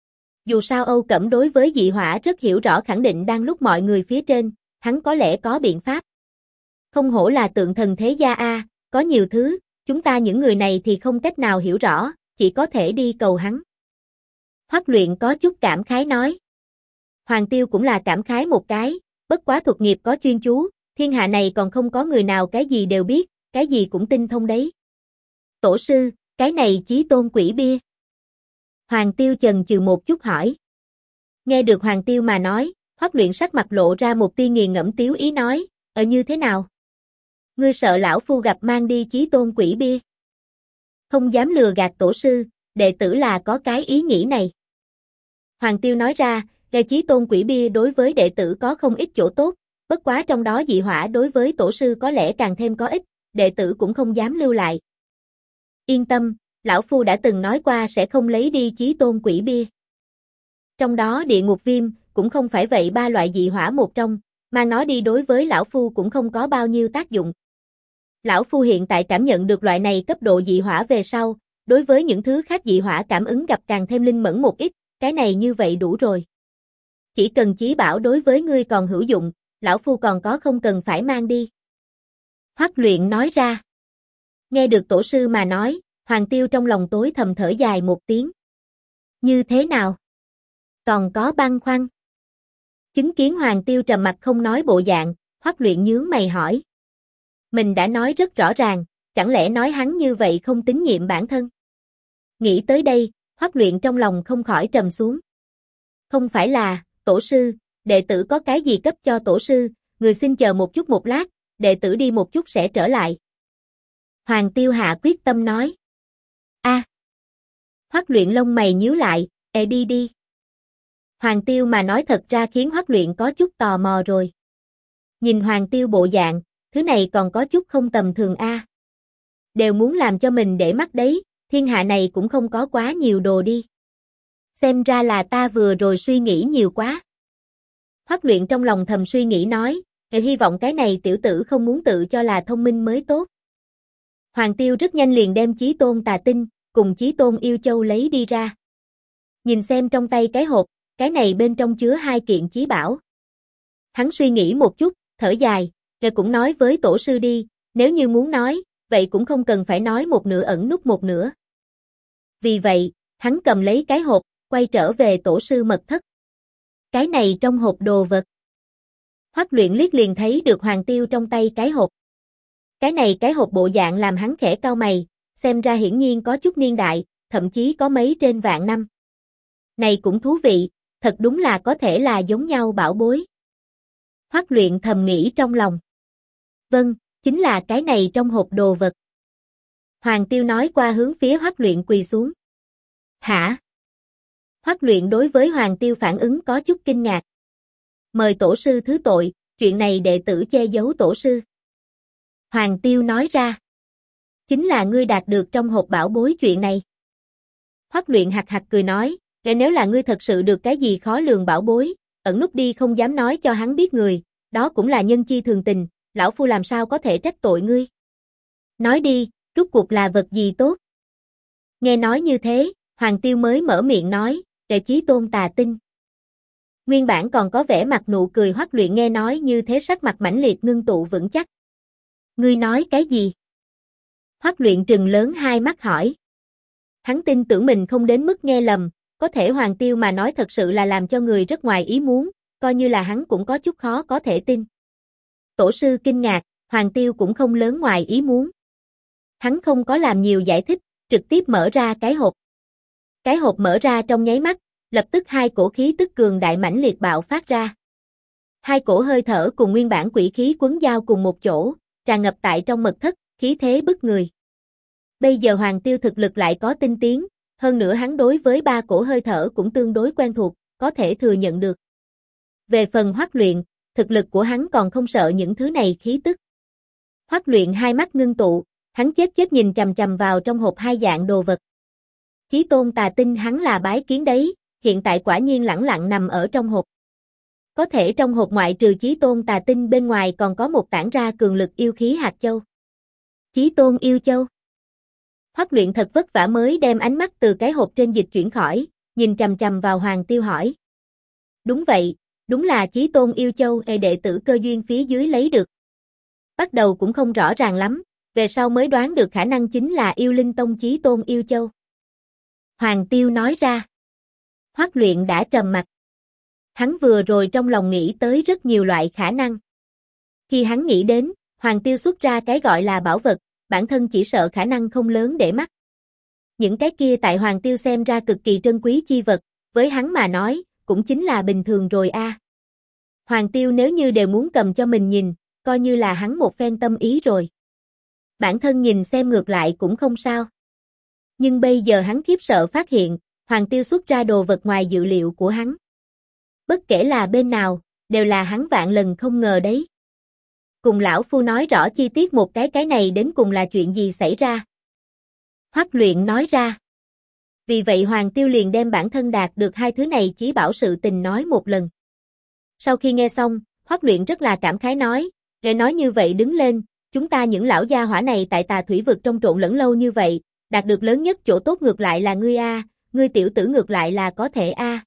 Dù sao Âu Cẩm đối với dị hỏa rất hiểu rõ, khẳng định đang lúc mọi người phía trên, hắn có lẽ có biện pháp. Không hổ là tượng thần thế gia a, có nhiều thứ, chúng ta những người này thì không cách nào hiểu rõ, chỉ có thể đi cầu hắn. Hoắc Luyện có chút cảm khái nói. Hoàng Tiêu cũng là cảm khái một cái, bất quá thuật nghiệp có chuyên chú, thiên hạ này còn không có người nào cái gì đều biết, cái gì cũng tinh thông đấy. Tổ sư, cái này Chí Tôn quỷ bia. Hoàng Tiêu chần chừ một chút hỏi. Nghe được Hoàng Tiêu mà nói, Hoắc Luyện sắc mặt lộ ra một tia nghiền ngẫm tiếu ý nói, như thế nào? Ngươi sợ lão phu gặp mang đi Chí Tôn quỷ bia? Không dám lừa gạt tổ sư, đệ tử là có cái ý nghĩ này. Hoàng Tiêu nói ra, Chí Tôn quỷ bia đối với đệ tử có không ít chỗ tốt, bất quá trong đó dị hỏa đối với tổ sư có lẽ càng thêm có ích, đệ tử cũng không dám lưu lại. Yên tâm, lão phu đã từng nói qua sẽ không lấy đi Chí Tôn quỷ bia. Trong đó địa ngục viêm, cũng không phải vậy ba loại dị hỏa một trong, mà nó đi đối với lão phu cũng không có bao nhiêu tác dụng. Lão phu hiện tại cảm nhận được loại này cấp độ dị hỏa về sau, đối với những thứ khác dị hỏa cảm ứng gặp càng thêm linh mẫn một ít, cái này như vậy đủ rồi. Chỉ cần chí bảo đối với ngươi còn hữu dụng, lão phu còn có không cần phải mang đi. Hoắc Luyện nói ra. Nghe được tổ sư mà nói, Hoàng Tiêu trong lòng tối thầm thở dài một tiếng. Như thế nào? Còn có băn khoăn? Chứng kiến Hoàng Tiêu trầm mặt không nói bộ dạng, Hoắc Luyện nhướng mày hỏi. Mình đã nói rất rõ ràng, chẳng lẽ nói hắn như vậy không tín nhiệm bản thân? Nghĩ tới đây, Hoắc Luyện trong lòng không khỏi trầm xuống. Không phải là, tổ sư, đệ tử có cái gì cấp cho tổ sư, người xin chờ một chút một lát, đệ tử đi một chút sẽ trở lại. Hoàng Tiêu hạ quyết tâm nói. Hoắc Luyện lông mày nhíu lại, đi đi. Hoàng Tiêu mà nói thật ra khiến Hoắc Luyện có chút tò mò rồi. Nhìn Hoàng Tiêu bộ dạng, thứ này còn có chút không tầm thường a. Đều muốn làm cho mình để mắt đấy, thiên hạ này cũng không có quá nhiều đồ đi. Xem ra là ta vừa rồi suy nghĩ nhiều quá. Hoắc Luyện trong lòng thầm suy nghĩ nói, hy vọng cái này tiểu tử không muốn tự cho là thông minh mới tốt. Hoàng Tiêu rất nhanh liền đem Chí Tôn tà tinh, cùng Chí Tôn yêu châu lấy đi ra. Nhìn xem trong tay cái hộp, cái này bên trong chứa 2 kiện chí bảo. Hắn suy nghĩ một chút, thở dài, rồi cũng nói với tổ sư đi, nếu như muốn nói, vậy cũng không cần phải nói một nửa ẩn nút một nửa. Vì vậy, hắn cầm lấy cái hộp, quay trở về tổ sư mật thất. Cái này trong hộp đồ vật. Hoắc Luyện liếc liền thấy được Hoàng Tiêu trong tay cái hộp. Cái này cái hộp bộ dạng làm hắn khẽ cau mày, xem ra hiển nhiên có chút niên đại, thậm chí có mấy trên vạn năm. Này cũng thú vị, thật đúng là có thể là giống nhau bảo bối. Hoắc Luyện thầm nghĩ trong lòng. Vâng, chính là cái này trong hộp đồ vật. Hoàng Tiêu nói qua hướng phía Hoắc Luyện quỳ xuống. Hả? Hoắc Luyện đối với Hoàng Tiêu phản ứng có chút kinh ngạc. Mời tổ sư thứ tội, chuyện này đệ tử che giấu tổ sư. Hoàng Tiêu nói ra. Chính là ngươi đạt được trong hộp bảo bối chuyện này. Hoắc Luyện hạc hạc cười nói, nếu là ngươi thật sự được cái gì khó lường bảo bối, ẩn núp đi không dám nói cho hắn biết người, đó cũng là nhân chi thường tình, lão phu làm sao có thể trách tội ngươi. Nói đi, rốt cuộc là vật gì tốt? Nghe nói như thế, Hoàng Tiêu mới mở miệng nói, để Chí Tôn tà tinh. Nguyên bản còn có vẻ mặt nụ cười Hoắc Luyện nghe nói như thế sắc mặt mãnh liệt ngưng tụ vững chắc. Ngươi nói cái gì? Hoắc Luyện trừng lớn hai mắt hỏi. Hắn tin tưởng mình không đến mức nghe lầm, có thể Hoàng Tiêu mà nói thật sự là làm cho người rất ngoài ý muốn, coi như là hắn cũng có chút khó có thể tin. Tổ sư kinh ngạc, Hoàng Tiêu cũng không lớn ngoài ý muốn. Hắn không có làm nhiều giải thích, trực tiếp mở ra cái hộp. Cái hộp mở ra trong nháy mắt, lập tức hai cổ khí tức cường đại mãnh liệt bạo phát ra. Hai cổ hơi thở cùng nguyên bản quỷ khí quấn giao cùng một chỗ, tràn ngập tại trong mật thất, khí thế bức người. Bây giờ Hoàng Tiêu thực lực lại có tinh tiến, hơn nữa hắn đối với ba cổ hơi thở cũng tương đối quen thuộc, có thể thừa nhận được. Về phần Hoắc Luyện, thực lực của hắn còn không sợ những thứ này khí tức. Hoắc Luyện hai mắt ngưng tụ, hắn chết nhìn chằm chằm vào trong hộp hai dạng đồ vật. Chí Tôn tà tinh hắn là bái kiến đấy, hiện tại quả nhiên lẳng lặng nằm ở trong hộp. Có thể trong hộp ngoại trừ Chí Tôn tà tinh bên ngoài còn có một tản ra cường lực yêu khí hạt châu. Chí Tôn yêu châu. Hoắc Luyện thật vất vả mới đem ánh mắt từ cái hộp trên dịch chuyển khỏi, nhìn chằm chằm vào Hoàng Tiêu hỏi. Đúng vậy, đúng là Chí Tôn yêu châu đệ tử cơ duyên phía dưới lấy được. Bắt đầu cũng không rõ ràng lắm, về sau mới đoán được khả năng chính là yêu linh tông Chí Tôn yêu châu. Hoàng Tiêu nói ra. Hoắc Luyện đã trầm mặt. Hắn vừa rồi trong lòng nghĩ tới rất nhiều loại khả năng. Khi hắn nghĩ đến, Hoàng Tiêu xuất ra cái gọi là bảo vật, bản thân chỉ sợ khả năng không lớn để mắt. Những cái kia tại Hoàng Tiêu xem ra cực kỳ trân quý chi vật, với hắn mà nói, cũng chính là bình thường rồi a. Hoàng Tiêu nếu như đều muốn cầm cho mình nhìn, coi như là hắn một phen tâm ý rồi. Bản thân nhìn xem ngược lại cũng không sao. Nhưng bây giờ hắn khiếp sợ phát hiện, Hoàng Tiêu xuất ra đồ vật ngoài dự liệu của hắn. Bất kể là bên nào, đều là hắn vạn lần không ngờ đấy. Cùng lão phu nói rõ chi tiết một cái này đến cùng là chuyện gì xảy ra. Hoắc Luyện nói ra. Vì vậy Hoàng Tiêu liền đem bản thân đạt được hai thứ này chí bảo sự tình nói một lần. Sau khi nghe xong, Hoắc Luyện rất là cảm khái nói, để nói như vậy đứng lên, chúng ta những lão gia hỏa này tại Tà Thủy vực trong trộn lẫn lâu như vậy, đạt được lớn nhất chỗ tốt ngược lại là ngươi a, ngươi tiểu tử ngược lại là có thể a.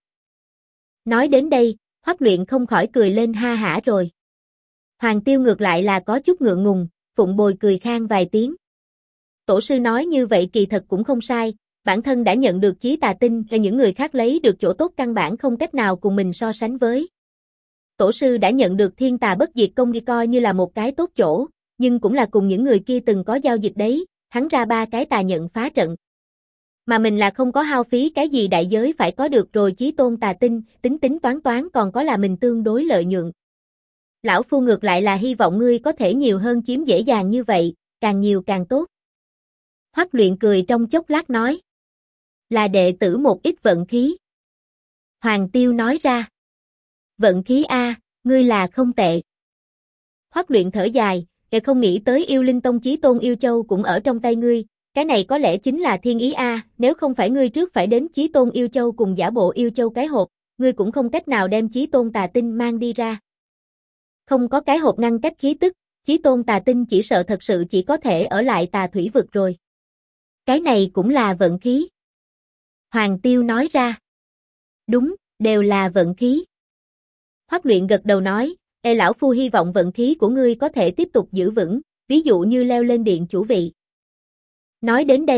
Nói đến đây, Hoắc Luyện không khỏi cười lên ha hả rồi. Hoàng Tiêu ngược lại là có chút ngượng ngùng, phụng bồi cười khan vài tiếng. Tổ sư nói như vậy kỳ thật cũng không sai, bản thân đã nhận được chí tà tinh, là những người khác lấy được chỗ tốt căn bản không cách nào cùng mình so sánh với. Tổ sư đã nhận được thiên tà bất diệt công coi như là một cái tốt chỗ, nhưng cũng là cùng những người kia từng có giao dịch đấy, hắn ra ba cái tà nhận phá trận. Mà mình là không có hao phí cái gì đại giới phải có được rồi Chí Tôn tà tinh, tính toán còn có là mình tương đối lợi nhuận. Lão phu ngược lại là hy vọng ngươi có thể nhiều hơn chiếm dễ dàng như vậy, càng nhiều càng tốt. Hoắc Luyện cười trong chốc lát nói. Là đệ tử một ít vận khí. Hoàng Tiêu nói ra. Vận khí a, ngươi là không tệ. Hoắc Luyện thở dài, không nghĩ tới yêu linh tông Chí Tôn yêu châu cũng ở trong tay ngươi, cái này có lẽ chính là thiên ý a, nếu không phải ngươi trước phải đến Chí Tôn yêu châu cùng giả bộ yêu châu cái hộp, ngươi cũng không cách nào đem Chí Tôn tà tinh mang đi ra. Không có cái hộp ngăn cách khí tức, Chí Tôn tà tinh chỉ sợ thật sự chỉ có thể ở lại Tà Thủy vực rồi. Cái này cũng là vận khí. Hoàng Tiêu nói ra. Đúng, đều là vận khí. Hoắc Luyện gật đầu nói, lão phu hy vọng vận khí của ngươi có thể tiếp tục giữ vững, ví dụ như leo lên điện chủ vị. Nói đến đây,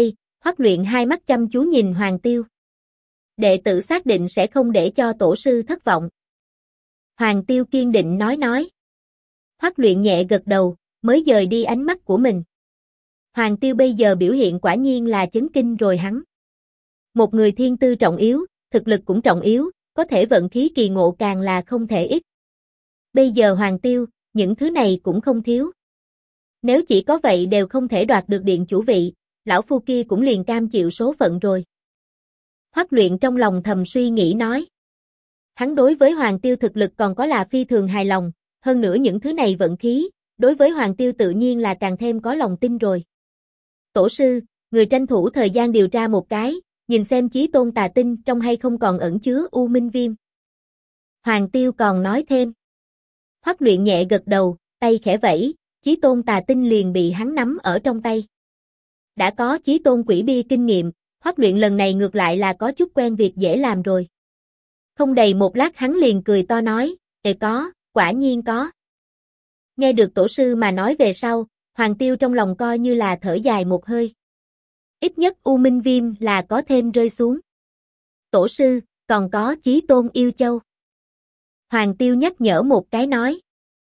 Hoắc Luyện hai mắt chăm chú nhìn Hoàng Tiêu. Đệ tử xác định sẽ không để cho tổ sư thất vọng. Hoàng Tiêu kiên định nói. Hoắc Luyện nhẹ gật đầu, mới dời đi ánh mắt của mình. Hoàng Tiêu bây giờ biểu hiện quả nhiên là chấn kinh rồi hắn. Một người thiên tư trọng yếu, thực lực cũng trọng yếu, có thể vận khí kỳ ngộ càng là không thể ít. Bây giờ Hoàng Tiêu, những thứ này cũng không thiếu. Nếu chỉ có vậy đều không thể đoạt được điện chủ vị, lão phu kia cũng liền cam chịu số phận rồi. Hoắc Luyện trong lòng thầm suy nghĩ nói. Hắn đối với Hoàng Tiêu thực lực còn có là phi thường hài lòng, hơn nữa những thứ này vận khí, đối với Hoàng Tiêu tự nhiên là càng thêm có lòng tin rồi. Tổ sư, người tranh thủ thời gian điều tra một cái, nhìn xem Chí Tôn Tà Tinh trong hay không còn ẩn chứa U Minh Viêm. Hoàng Tiêu còn nói thêm. Hoắc Luyện nhẹ gật đầu, tay khẽ vẫy, Chí Tôn Tà Tinh liền bị hắn nắm ở trong tay. Đã có Chí Tôn Quỷ Bia kinh nghiệm, Hoắc Luyện lần này ngược lại là có chút quen việc dễ làm rồi. Không đầy một lát hắn liền cười to nói, có, quả nhiên có. Nghe được tổ sư mà nói về sau, Hoàng Tiêu trong lòng coi như là thở dài một hơi. Ít nhất U Minh Viêm là có thêm rơi xuống. Tổ sư, còn có Chí Tôn Yêu Châu. Hoàng Tiêu nhắc nhở một cái nói.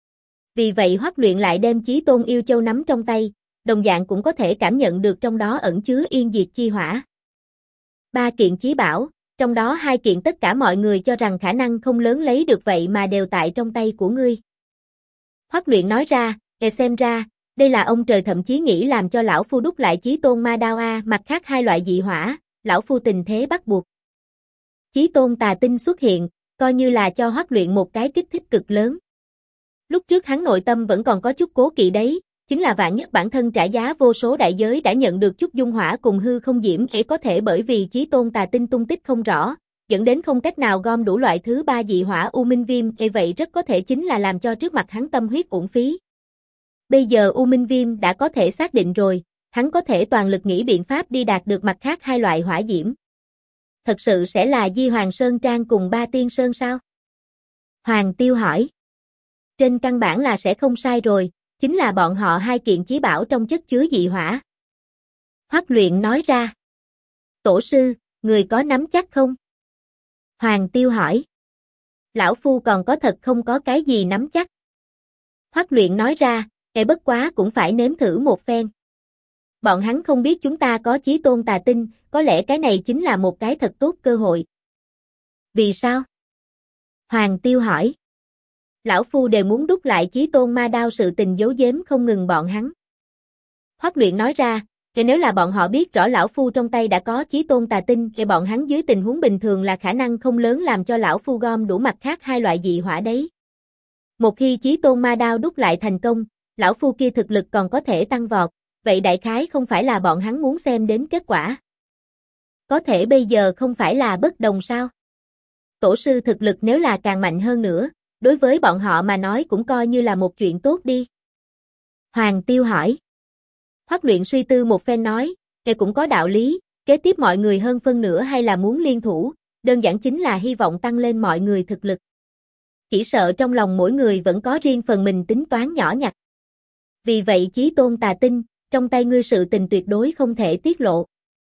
Vì vậy Hoắc Luyện lại đem Chí Tôn Yêu Châu nắm trong tay, đồng dạng cũng có thể cảm nhận được trong đó ẩn chứa yên diệt chi hỏa. 3 kiện chí bảo, trong đó 2 kiện tất cả mọi người cho rằng khả năng không lớn lấy được vậy mà đều tại trong tay của ngươi. Hoắc Luyện nói ra, xem ra, đây là ông trời thậm chí nghĩ làm cho lão phu đúc lại Chí Tôn Ma Đao a, mặt khác 2 loại dị hỏa, lão phu tình thế bắt buộc. Chí Tôn Tà Tinh xuất hiện, coi như là cho Hoắc Luyện một cái kích thích cực lớn. Lúc trước hắn nội tâm vẫn còn có chút cố kỵ đấy, chính là vạn nhất bản thân trả giá vô số đại giới đã nhận được chút dung hỏa cùng hư không diễm có thể bởi vì Chí Tôn Tà Tinh tung tích không rõ, dẫn đến không cách nào gom đủ loại thứ 3 dị hỏa U Minh Viêm, vậy rất có thể chính là làm cho trước mặt hắn tâm huyết uổng phí. Bây giờ U Minh Viêm đã có thể xác định rồi, hắn có thể toàn lực nghĩ biện pháp đi đạt được mặt khác 2 loại hỏa diễm. Thật sự sẽ là Di Hoàng Sơn Trang cùng Ba Tiên Sơn sao? Hoàng Tiêu hỏi. Trên căn bản là sẽ không sai rồi, chính là bọn họ 2 kiện chí bảo trong chất chứa dị hỏa. Hoắc Luyện nói ra. Tổ sư, người có nắm chắc không? Hoàng Tiêu hỏi. Lão phu còn có thật không có cái gì nắm chắc. Hoắc Luyện nói ra, bất quá cũng phải nếm thử một phen. Bọn hắn không biết chúng ta có Chí Tôn Tà Tinh, có lẽ cái này chính là một cái thật tốt cơ hội. Vì sao? Hoàng Tiêu hỏi. Lão phu đều muốn đúc lại Chí Tôn Ma Đao, sự tình giấu giếm không ngừng bọn hắn. Hoắc Luyện nói ra, nếu là bọn họ biết rõ lão phu trong tay đã có Chí Tôn Tà Tinh, bọn hắn dưới tình huống bình thường là khả năng không lớn làm cho lão phu gom đủ mặt khác 2 loại dị hỏa đấy. Một khi Chí Tôn Ma Đao đúc lại thành công, lão phu kia thực lực còn có thể tăng vọt, vậy đại khái không phải là bọn hắn muốn xem đến kết quả. Có thể bây giờ không phải là bất đồng sao? Tổ sư thực lực nếu là càng mạnh hơn nữa, đối với bọn họ mà nói cũng coi như là một chuyện tốt đi. Hoàng Tiêu hỏi. Hoắc Luyện suy tư một phen nói, cũng có đạo lý, kế tiếp mọi người hơn phân nửa hay là muốn liên thủ, đơn giản chính là hy vọng tăng lên mọi người thực lực. Chỉ sợ trong lòng mỗi người vẫn có riêng phần mình tính toán nhỏ nhặt. Vì vậy Chí Tôn Tà Tinh, trong tay ngươi sự tình tuyệt đối không thể tiết lộ.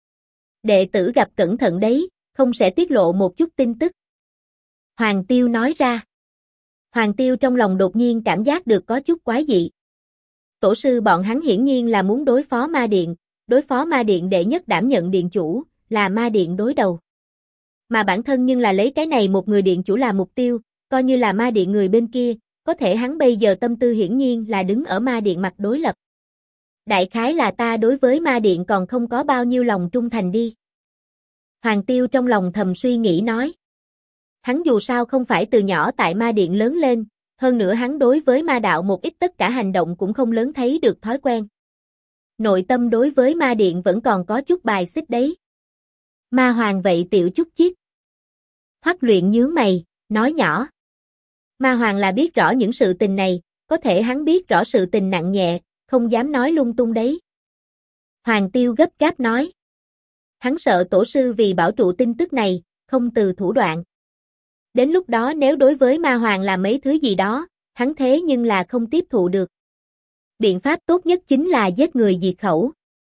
Đệ tử gặp cẩn thận đấy, không sẽ tiết lộ một chút tin tức. Hoàng Tiêu nói ra. Hoàng Tiêu trong lòng đột nhiên cảm giác được có chút quái dị. Tổ sư bọn hắn hiển nhiên là muốn đối phó ma điện, đối phó ma điện đệ nhất đảm nhận điện chủ, là ma điện đối đầu. Mà bản thân nhưng là lấy cái này một người điện chủ là mục tiêu, coi như là ma điện người bên kia, có thể hắn bây giờ tâm tư hiển nhiên là đứng ở ma điện mặt đối lập. Đại khái là ta đối với ma điện còn không có bao nhiêu lòng trung thành đi. Hoàng Tiêu trong lòng thầm suy nghĩ nói. Hắn dù sao không phải từ nhỏ tại ma điện lớn lên, hơn nữa hắn đối với ma đạo một ít tất cả hành động cũng không lớn thấy được thói quen. Nội tâm đối với ma điện vẫn còn có chút bài xích đấy. Ma Hoàng vậy tiểu chút chiết. Hoắc Luyện nhướng mày, nói nhỏ. Ma Hoàng là biết rõ những sự tình này, có thể hắn biết rõ sự tình nặng nhẹ, không dám nói lung tung đấy. Hoàng Tiêu gấp gáp nói. Hắn sợ tổ sư vì bảo trụ tin tức này, không từ thủ đoạn. Đến lúc đó nếu đối với Ma Hoàng là mấy thứ gì đó, hắn thế nhưng là không tiếp thụ được. Biện pháp tốt nhất chính là giết người diệt khẩu.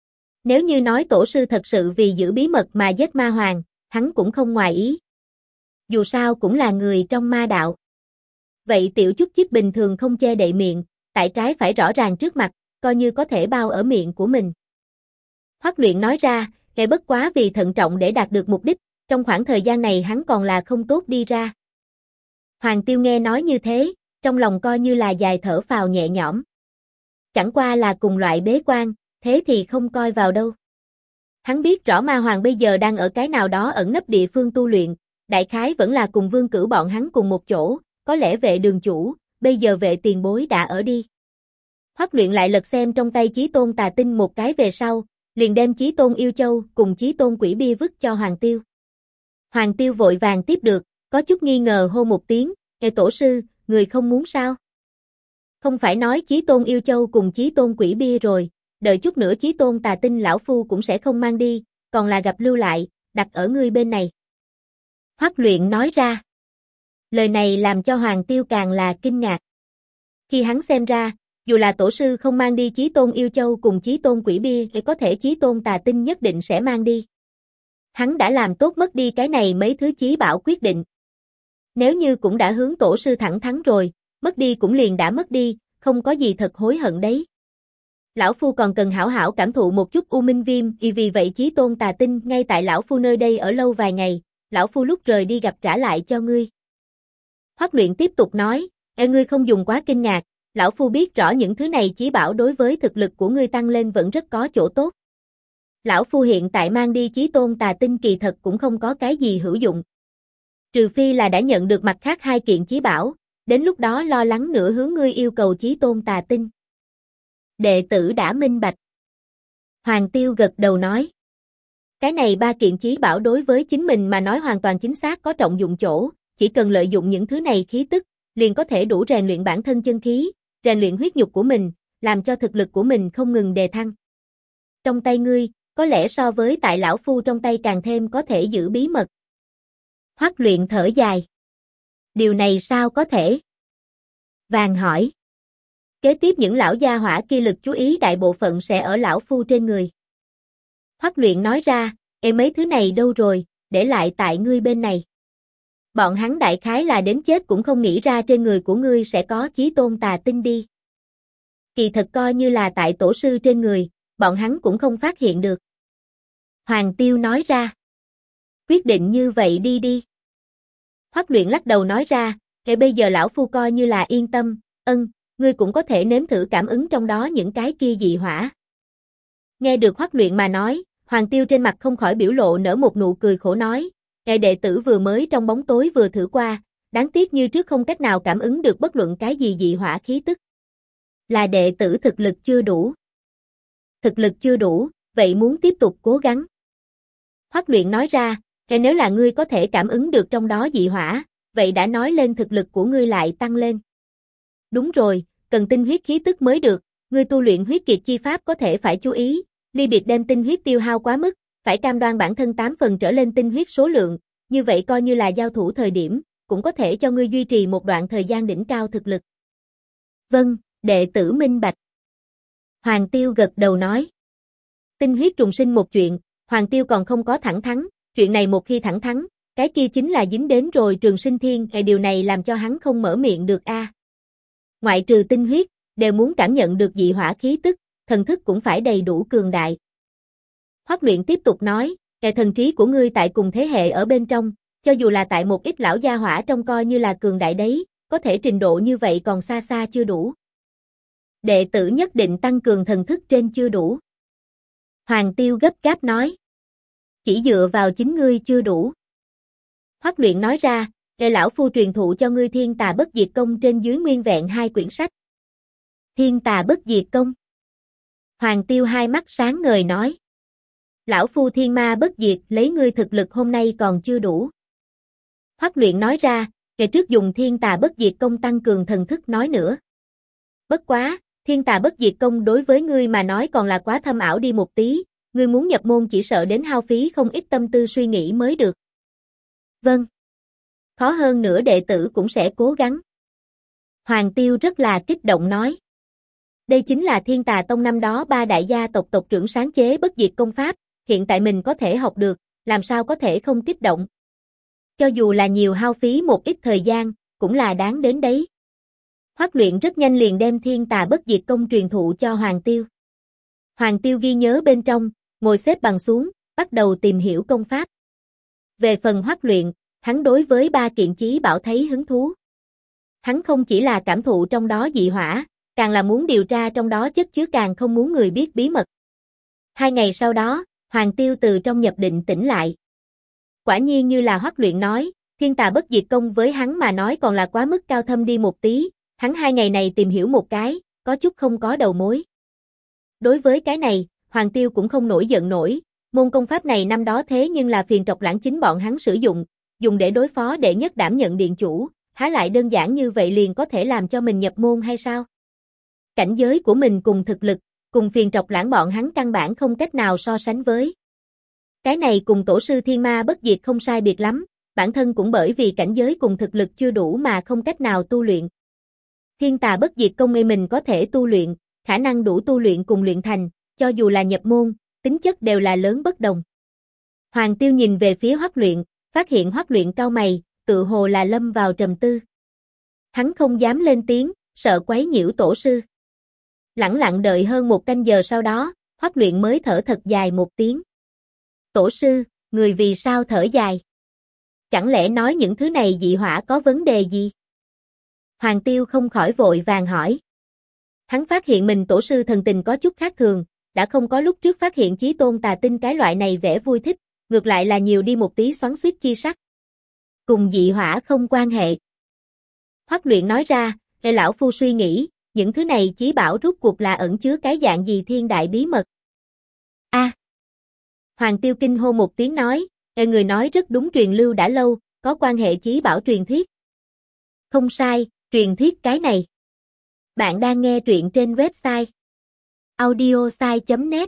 Nếu như nói tổ sư thật sự vì giữ bí mật mà giết ma hoàng, hắn cũng không ngoài ý. Dù sao cũng là người trong ma đạo. Vậy tiểu chút chích bình thường không che đậy miệng, tại trái phải rõ ràng trước mặt, coi như có thể bao ở miệng của mình. Hoắc Luyện nói ra, cái bất quá vì thận trọng để đạt được mục đích, trong khoảng thời gian này hắn còn là không tốt đi ra. Hoàng Tiêu nghe nói như thế, trong lòng coi như là dài thở phào nhẹ nhõm. Chẳng qua là cùng loại bế quan, thế thì không coi vào đâu. Hắn biết rõ ma hoàng bây giờ đang ở cái nào đó ẩn nấp địa phương tu luyện, đại khái vẫn là cùng Vương Cửu bọn hắn cùng một chỗ, có lẽ Vệ đường chủ, bây giờ Vệ tiền bối đã ở đi. Hoắc Luyện lại lật xem trong tay Chí Tôn Tà Tinh một cái về sau, liền đem Chí Tôn Yêu Châu cùng Chí Tôn Quỷ Bia vứt cho Hoàng Tiêu. Hoàng Tiêu vội vàng tiếp được, có chút nghi ngờ hô một tiếng, "Ê tổ sư, người không muốn sao? Không phải nói Chí Tôn Yêu Châu cùng Chí Tôn Quỷ Bia rồi, đợi chút nữa Chí Tôn Tà Tinh lão phu cũng sẽ không mang đi, còn là gặp lưu lại, đặt ở ngươi bên này." Hoắc Luyện nói ra. Lời này làm cho Hoàng Tiêu càng là kinh ngạc. Khi hắn xem ra, dù là tổ sư không mang đi Chí Tôn Yêu Châu cùng Chí Tôn Quỷ Bia thì có thể Chí Tôn Tà Tinh nhất định sẽ mang đi. Hắn đã làm tốt mất đi cái này mấy thứ chí bảo quyết định. Nếu như cũng đã hướng tổ sư thẳng thắn rồi, mất đi cũng liền đã mất đi, không có gì thật hối hận đấy. Lão phu còn cần hảo hảo cảm thụ một chút U Minh Viêm, vì vậy Chí Tôn Tà Tinh ngay tại lão phu nơi đây ở lâu vài ngày, lão phu lúc rời đi gặp trả lại cho ngươi. Hoắc Luyện tiếp tục nói, ngươi không dùng quá kinh ngạc, lão phu biết rõ những thứ này chí bảo đối với thực lực của ngươi tăng lên vẫn rất có chỗ tốt. Lão phu hiện tại mang đi Chí Tôn Tà Tinh kỳ thật cũng không có cái gì hữu dụng. Trừ phi là đã nhận được mặt khác hai kiện chí bảo, đến lúc đó lo lắng nữa hướng ngươi yêu cầu Chí Tôn Tà Tinh. Đệ tử đã minh bạch. Hoàng Tiêu gật đầu nói. Cái này ba kiện chí bảo đối với chính mình mà nói hoàn toàn chính xác có trọng dụng chỗ, chỉ cần lợi dụng những thứ này khí tức, liền có thể đủ rèn luyện bản thân chân khí, rèn luyện huyết nhục của mình, làm cho thực lực của mình không ngừng đề thăng. Trong tay ngươi, có lẽ so với tại lão phu trong tay càng thêm có thể giữ bí mật. Hoắc Luyện thở dài. Điều này sao có thể? Vàng hỏi. Kế tiếp những lão gia hỏa kia lực chú ý đại bộ phận sẽ ở lão phu trên người. Hoắc Luyện nói ra, mấy thứ này đâu rồi, để lại tại ngươi bên này. Bọn hắn đại khái là đến chết cũng không nghĩ ra trên người của ngươi sẽ có Chí Tôn Tà Tinh đi. Kỳ thật coi như là tại tổ sư trên người, bọn hắn cũng không phát hiện được. Hoàng Tiêu nói ra. Quyết định như vậy đi đi. Hoắc Luyện lắc đầu nói ra, bây giờ lão phu coi như là yên tâm, ngươi cũng có thể nếm thử cảm ứng trong đó những cái kia dị hỏa. Nghe được Hoắc Luyện mà nói, Hoàng Tiêu trên mặt không khỏi biểu lộ nở một nụ cười khổ nói, đệ tử vừa mới trong bóng tối vừa thử qua, đáng tiếc như trước không cách nào cảm ứng được bất luận cái gì dị hỏa khí tức. Là đệ tử thực lực chưa đủ. Thực lực chưa đủ, vậy muốn tiếp tục cố gắng. Hoắc Luyện nói ra, nếu là ngươi có thể cảm ứng được trong đó dị hỏa, vậy đã nói lên thực lực của ngươi lại tăng lên. Đúng rồi, cần tinh huyết khí tức mới được, ngươi tu luyện huyết kiệt chi pháp có thể phải chú ý, ly biệt đem tinh huyết tiêu hao quá mức, phải cam đoan bản thân 8 phần trở lên tinh huyết số lượng, như vậy coi như là giao thủ thời điểm, cũng có thể cho ngươi duy trì một đoạn thời gian đỉnh cao thực lực. Vâng, đệ tử minh bạch. Hoàng Tiêu gật đầu nói. Tinh huyết trùng sinh một chuyện, Hoàng Tiêu còn không có thẳng thắn, chuyện này một khi thẳng thắn, cái kia chính là dính đến rồi Trường Sinh Thiên, điều này làm cho hắn không mở miệng được a. Ngoại trừ tinh huyết, đều muốn cảm nhận được dị hỏa khí tức, thần thức cũng phải đầy đủ cường đại. Hoắc Luyện tiếp tục nói, thần trí của ngươi tại cùng thế hệ ở bên trong, cho dù là tại một ít lão gia hỏa trong coi như là cường đại đấy, có thể trình độ như vậy còn xa xa chưa đủ. Đệ tử nhất định tăng cường thần thức trên chưa đủ. Hoàng Tiêu gấp gáp nói. Chỉ dựa vào chính ngươi chưa đủ. Hoắc Luyện nói ra, lão phu truyền thụ cho ngươi Thiên Tà Bất Diệt Công trên dưới nguyên vẹn 2 quyển sách. Thiên Tà Bất Diệt Công. Hoàng Tiêu hai mắt sáng ngời nói. Lão phu thiên ma bất diệt lấy ngươi thực lực hôm nay còn chưa đủ. Hoắc Luyện nói ra, ngày trước dùng Thiên Tà Bất Diệt Công tăng cường thần thức nói nữa. Bất quá, Thiên Tà Bất Diệt Công đối với ngươi mà nói còn là quá thâm ảo đi một tí, ngươi muốn nhập môn chỉ sợ đến hao phí không ít tâm tư suy nghĩ mới được. Vâng. Khó hơn nữa đệ tử cũng sẽ cố gắng. Hoàng Tiêu rất là kích động nói. Đây chính là Thiên Tà Tông năm đó ba đại gia tộc tộc trưởng sáng chế bất diệt công pháp, hiện tại mình có thể học được, làm sao có thể không kích động. Cho dù là nhiều hao phí một ít thời gian, cũng là đáng đến đấy. Hoắc Luyện rất nhanh liền đem Thiên Tà bất diệt công truyền thụ cho Hoàng Tiêu. Hoàng Tiêu ghi nhớ bên trong, ngồi xếp bằng xuống, bắt đầu tìm hiểu công pháp. Về phần Hoắc Luyện, hắn đối với ba kiện chí bảo thấy hứng thú. Hắn không chỉ là cảm thụ trong đó dị hỏa, càng là muốn điều tra trong đó chất chứa, càng không muốn người biết bí mật. 2 ngày sau đó, Hoàng Tiêu từ trong nhập định tỉnh lại. Quả nhiên như là Hoắc Luyện nói, Thiên Tà bất diệt công với hắn mà nói còn là quá mức cao thâm đi một tí, hắn 2 ngày này tìm hiểu một cái, có chút không có đầu mối. Đối với cái này, Hoàng Tiêu cũng không nổi giận nổi, môn công pháp này năm đó thế nhưng là Phiền Trọc Lãng chính bọn hắn sử dụng, dùng để đối phó đệ nhất đảm nhận điện chủ, há lại đơn giản như vậy liền có thể làm cho mình nhập môn hay sao? Cảnh giới của mình cùng thực lực, cùng Phiền Trọc Lãng bọn hắn căn bản không cách nào so sánh với. Cái này cùng tổ sư Thiên Ma bất diệt không sai biệt lắm, bản thân cũng bởi vì cảnh giới cùng thực lực chưa đủ mà không cách nào tu luyện. Thiên Tà bất diệt công mình có thể tu luyện, khả năng đủ tu luyện cùng luyện thành, cho dù là nhập môn, tính chất đều là lớn bất đồng. Hoàng Tiêu nhìn về phía Hoắc Luyện, phát hiện Hoắc Luyện cau mày, tự hồ là lâm vào trầm tư. Hắn không dám lên tiếng, sợ quấy nhiễu tổ sư. Lẳng lặng đợi hơn 1 canh giờ sau đó, Hoắc Luyện mới thở thật dài một tiếng. Tổ sư, người vì sao thở dài? Chẳng lẽ nói những thứ này dị hỏa có vấn đề gì? Hoàng Tiêu không khỏi vội vàng hỏi. Hắn phát hiện mình tổ sư thần tình có chút khác thường, đã không có lúc trước phát hiện chí tôn tà tinh cái loại này vẻ vui thích, ngược lại là nhiều đi một tí xoắn xuýt chi sắc. Cùng dị hỏa không quan hệ. Hoắc Luyện nói ra, để lão phu suy nghĩ, những thứ này chí bảo rút cuộc là ẩn chứa cái dạng gì thiên đại bí mật. A. Hoàng Tiêu kinh hô một tiếng nói, người nói rất đúng, truyền lưu đã lâu, có quan hệ chí bảo truyền thuyết. Không sai, truyền thuyết cái này. Bạn đang nghe truyện trên website audiosai.net.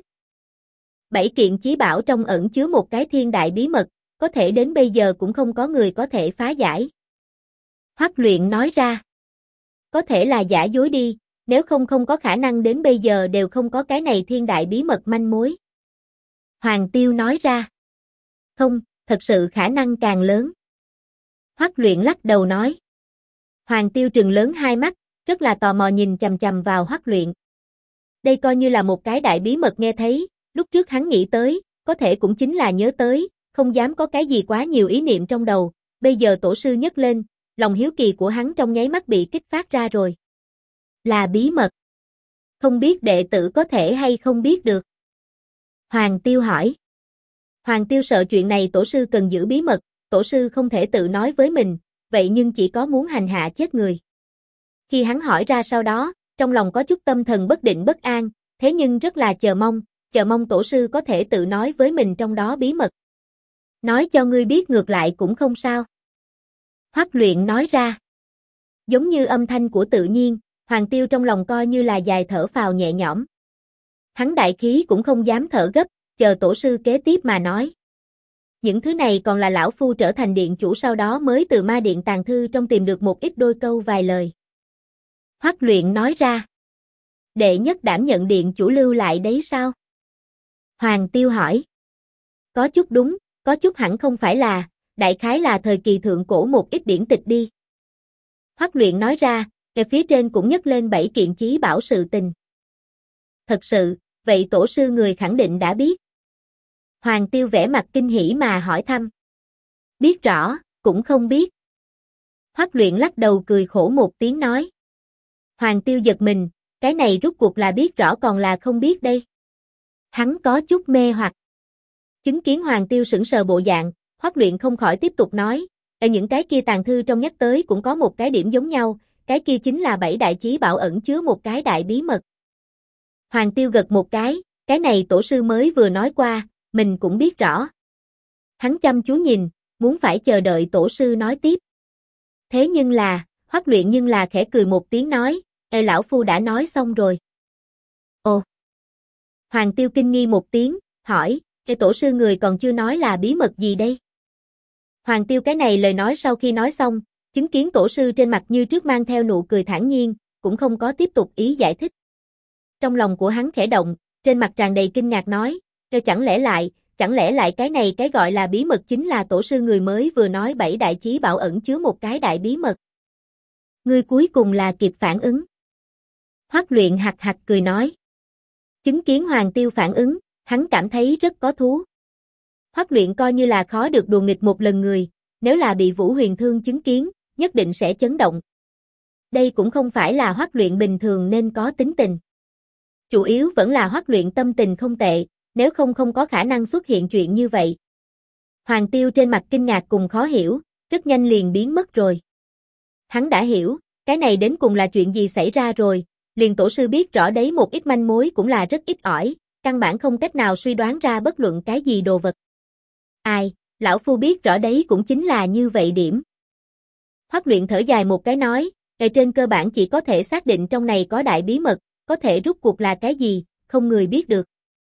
7 kiện chí bảo trong ẩn chứa một cái thiên đại bí mật, có thể đến bây giờ cũng không có người có thể phá giải. Hoắc Luyện nói ra. Có thể là giả dối đi, nếu không có khả năng đến bây giờ đều không có cái này thiên đại bí mật manh mối. Hoàng Tiêu nói ra. Không, thật sự khả năng càng lớn. Hoắc Luyện lắc đầu nói. Hoàng Tiêu trừng lớn hai mắt, rất là tò mò nhìn chằm chằm vào Hoắc Luyện. Đây coi như là một cái đại bí mật nghe thấy, lúc trước hắn nghĩ tới, có thể cũng chính là nhớ tới, không dám có cái gì quá nhiều ý niệm trong đầu, bây giờ tổ sư nhấc lên, lòng hiếu kỳ của hắn trong nháy mắt bị kích phát ra rồi. Là bí mật. Không biết đệ tử có thể hay không biết được. Hoàng Tiêu hỏi. Hoàng Tiêu sợ chuyện này tổ sư cần giữ bí mật, tổ sư không thể tự nói với mình, vậy nhưng chỉ có muốn hành hạ chết người. Khi hắn hỏi ra sau đó, trong lòng có chút tâm thần bất định bất an, thế nhưng rất là chờ mong tổ sư có thể tự nói với mình trong đó bí mật. Nói cho ngươi biết ngược lại cũng không sao. Hoắc Luyện nói ra. Giống như âm thanh của tự nhiên, Hoàng Tiêu trong lòng coi như là dài thở phào nhẹ nhõm. Hắn đại khí cũng không dám thở gấp, chờ tổ sư kế tiếp mà nói. Những thứ này còn là lão phu trở thành điện chủ sau đó mới từ ma điện tàng thư trong tìm được một ít đôi câu vài lời. Hoắc Luyện nói ra. Đệ nhất đảm nhận điện chủ lưu lại đấy sao? Hoàng Tiêu hỏi. Có chút đúng, có chút hẳn không phải là, đại khái là thời kỳ thượng cổ một ít điển tịch đi. Hoắc Luyện nói ra, cái phía trên cũng nhắc lên 7 kiện chí bảo sự tình. Thật sự, vậy tổ sư người khẳng định đã biết. Hoàng Tiêu vẻ mặt kinh hỉ mà hỏi thăm. Biết rõ, cũng không biết. Hoắc Luyện lắc đầu cười khổ một tiếng nói. Hoàng Tiêu giật mình, cái này rút cuộc là biết rõ còn là không biết đây. Hắn có chút mê hoặc. Chứng kiến Hoàng Tiêu sững sờ bộ dạng, Hoắc Luyện không khỏi tiếp tục nói, ở những cái kia tàng thư trong nhắc tới cũng có một cái điểm giống nhau, cái kia chính là 7 đại chí bảo ẩn chứa một cái đại bí mật. Hoàng Tiêu gật một cái này tổ sư mới vừa nói qua, mình cũng biết rõ. Hắn chăm chú nhìn, muốn phải chờ đợi tổ sư nói tiếp. Thế nhưng là, Hoắc Luyện nhưng là khẽ cười một tiếng nói, lão phu đã nói xong rồi. Ồ. Hoàng Tiêu kinh nghi một tiếng, hỏi, tổ sư người còn chưa nói là bí mật gì đây? Hoàng Tiêu cái này lời nói sau khi nói xong, chứng kiến tổ sư trên mặt như trước mang theo nụ cười thản nhiên, cũng không có tiếp tục ý giải thích. Trong lòng của hắn khẽ động, trên mặt tràn đầy kinh ngạc nói, chẳng lẽ lại cái gọi là bí mật chính là tổ sư người mới vừa nói 7 đại chí bảo ẩn chứa một cái đại bí mật. Ngươi cuối cùng là kịp phản ứng. Hoắc Luyện hạc hạc cười nói. Chứng kiến Hoàng Tiêu phản ứng, hắn cảm thấy rất có thú. Hoắc Luyện coi như là khó được đùa nghịch một lần người, nếu là bị Vũ Huyền Thương chứng kiến, nhất định sẽ chấn động. Đây cũng không phải là Hoắc Luyện bình thường nên có tính tình. Chủ yếu vẫn là Hoắc Luyện tâm tình không tệ, nếu không có khả năng xuất hiện chuyện như vậy. Hoàng Tiêu trên mặt kinh ngạc cùng khó hiểu, rất nhanh liền biến mất rồi. Hắn đã hiểu, cái này đến cùng là chuyện gì xảy ra rồi, liền tổ sư biết rõ đấy một ít manh mối cũng là rất ít ỏi, căn bản không cách nào suy đoán ra bất luận cái gì đồ vật. Ai, lão phu biết rõ đấy cũng chính là như vậy điểm. Hoắc Luyện thở dài một cái nói, trên cơ bản chỉ có thể xác định trong này có đại bí mật, có thể rút cuộc là cái gì, không người biết được.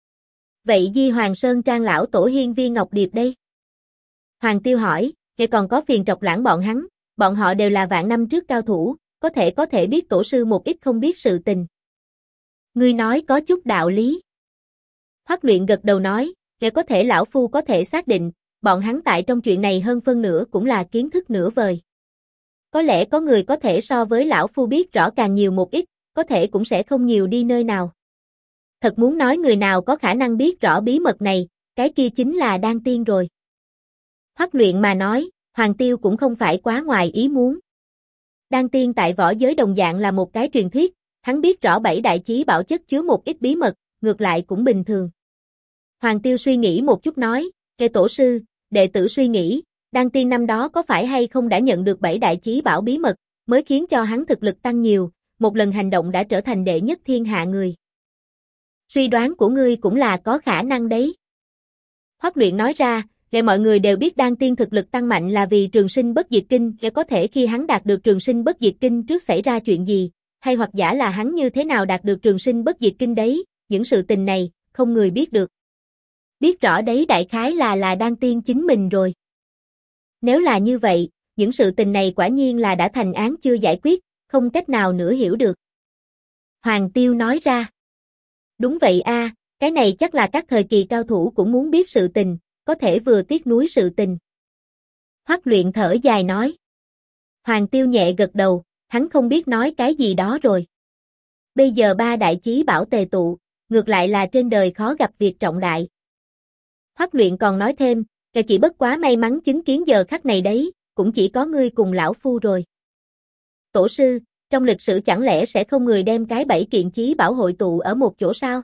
Vậy Di Hoàng Sơn Trang lão tổ hiên viên Ngọc Điệp đây? Hoàng Tiêu hỏi, còn có phiền trọc lãng bọn họ đều là vạn năm trước cao thủ, có thể biết tổ sư một ít không biết sự tình. Ngươi nói có chút đạo lý. Hoắc Luyện gật đầu nói, có thể lão phu có thể xác định, bọn hắn tại trong chuyện này hơn phân nửa cũng là kiến thức nửa vời. Có lẽ có người có thể so với lão phu biết rõ càng nhiều một ít, có thể cũng sẽ không nhiều đi nơi nào. Thật muốn nói người nào có khả năng biết rõ bí mật này, cái kia chính là Đan Tiên rồi. Hoắc Luyện mà nói, Hoàng Tiêu cũng không phải quá ngoài ý muốn. Đan Tiên tại võ giới đồng dạng là một cái truyền thuyết, hắn biết rõ 7 đại chí bảo chất chứa một ít bí mật, ngược lại cũng bình thường. Hoàng Tiêu suy nghĩ một chút nói, tổ sư, đệ tử suy nghĩ, Đan Tiên năm đó có phải hay không đã nhận được 7 đại chí bảo bí mật, mới khiến cho hắn thực lực tăng nhiều, một lần hành động đã trở thành đệ nhất thiên hạ người. Suy đoán của ngươi cũng là có khả năng đấy. Hoắc Luyện nói ra, mọi người đều biết Đan Tiên thực lực tăng mạnh là vì Trường Sinh Bất Diệt Kinh, có thể khi hắn đạt được Trường Sinh Bất Diệt Kinh trước xảy ra chuyện gì, hay hoặc giả là hắn như thế nào đạt được Trường Sinh Bất Diệt Kinh đấy, những sự tình này, không người biết được. Biết rõ đấy đại khái là Đan Tiên chính mình rồi. Nếu là như vậy, những sự tình này quả nhiên là đã thành án chưa giải quyết, không cách nào nữa hiểu được. Hoàng Tiêu nói ra. Đúng vậy a, cái này chắc là các thời kỳ cao thủ cũng muốn biết sự tình, có thể vừa tiếc nuối sự tình. Hoắc Luyện thở dài nói. Hoàng Tiêu nhẹ gật đầu, hắn không biết nói cái gì đó rồi. Bây giờ 3 đại chí bảo tề tụ, ngược lại là trên đời khó gặp việc trọng đại. Hoắc Luyện còn nói thêm, chỉ bất quá may mắn chứng kiến giờ khắc này đấy, cũng chỉ có ngươi cùng lão phu rồi. Tổ sư, trong lịch sử chẳng lẽ sẽ không người đem cái 7 kiện chí bảo hội tụ ở một chỗ sao?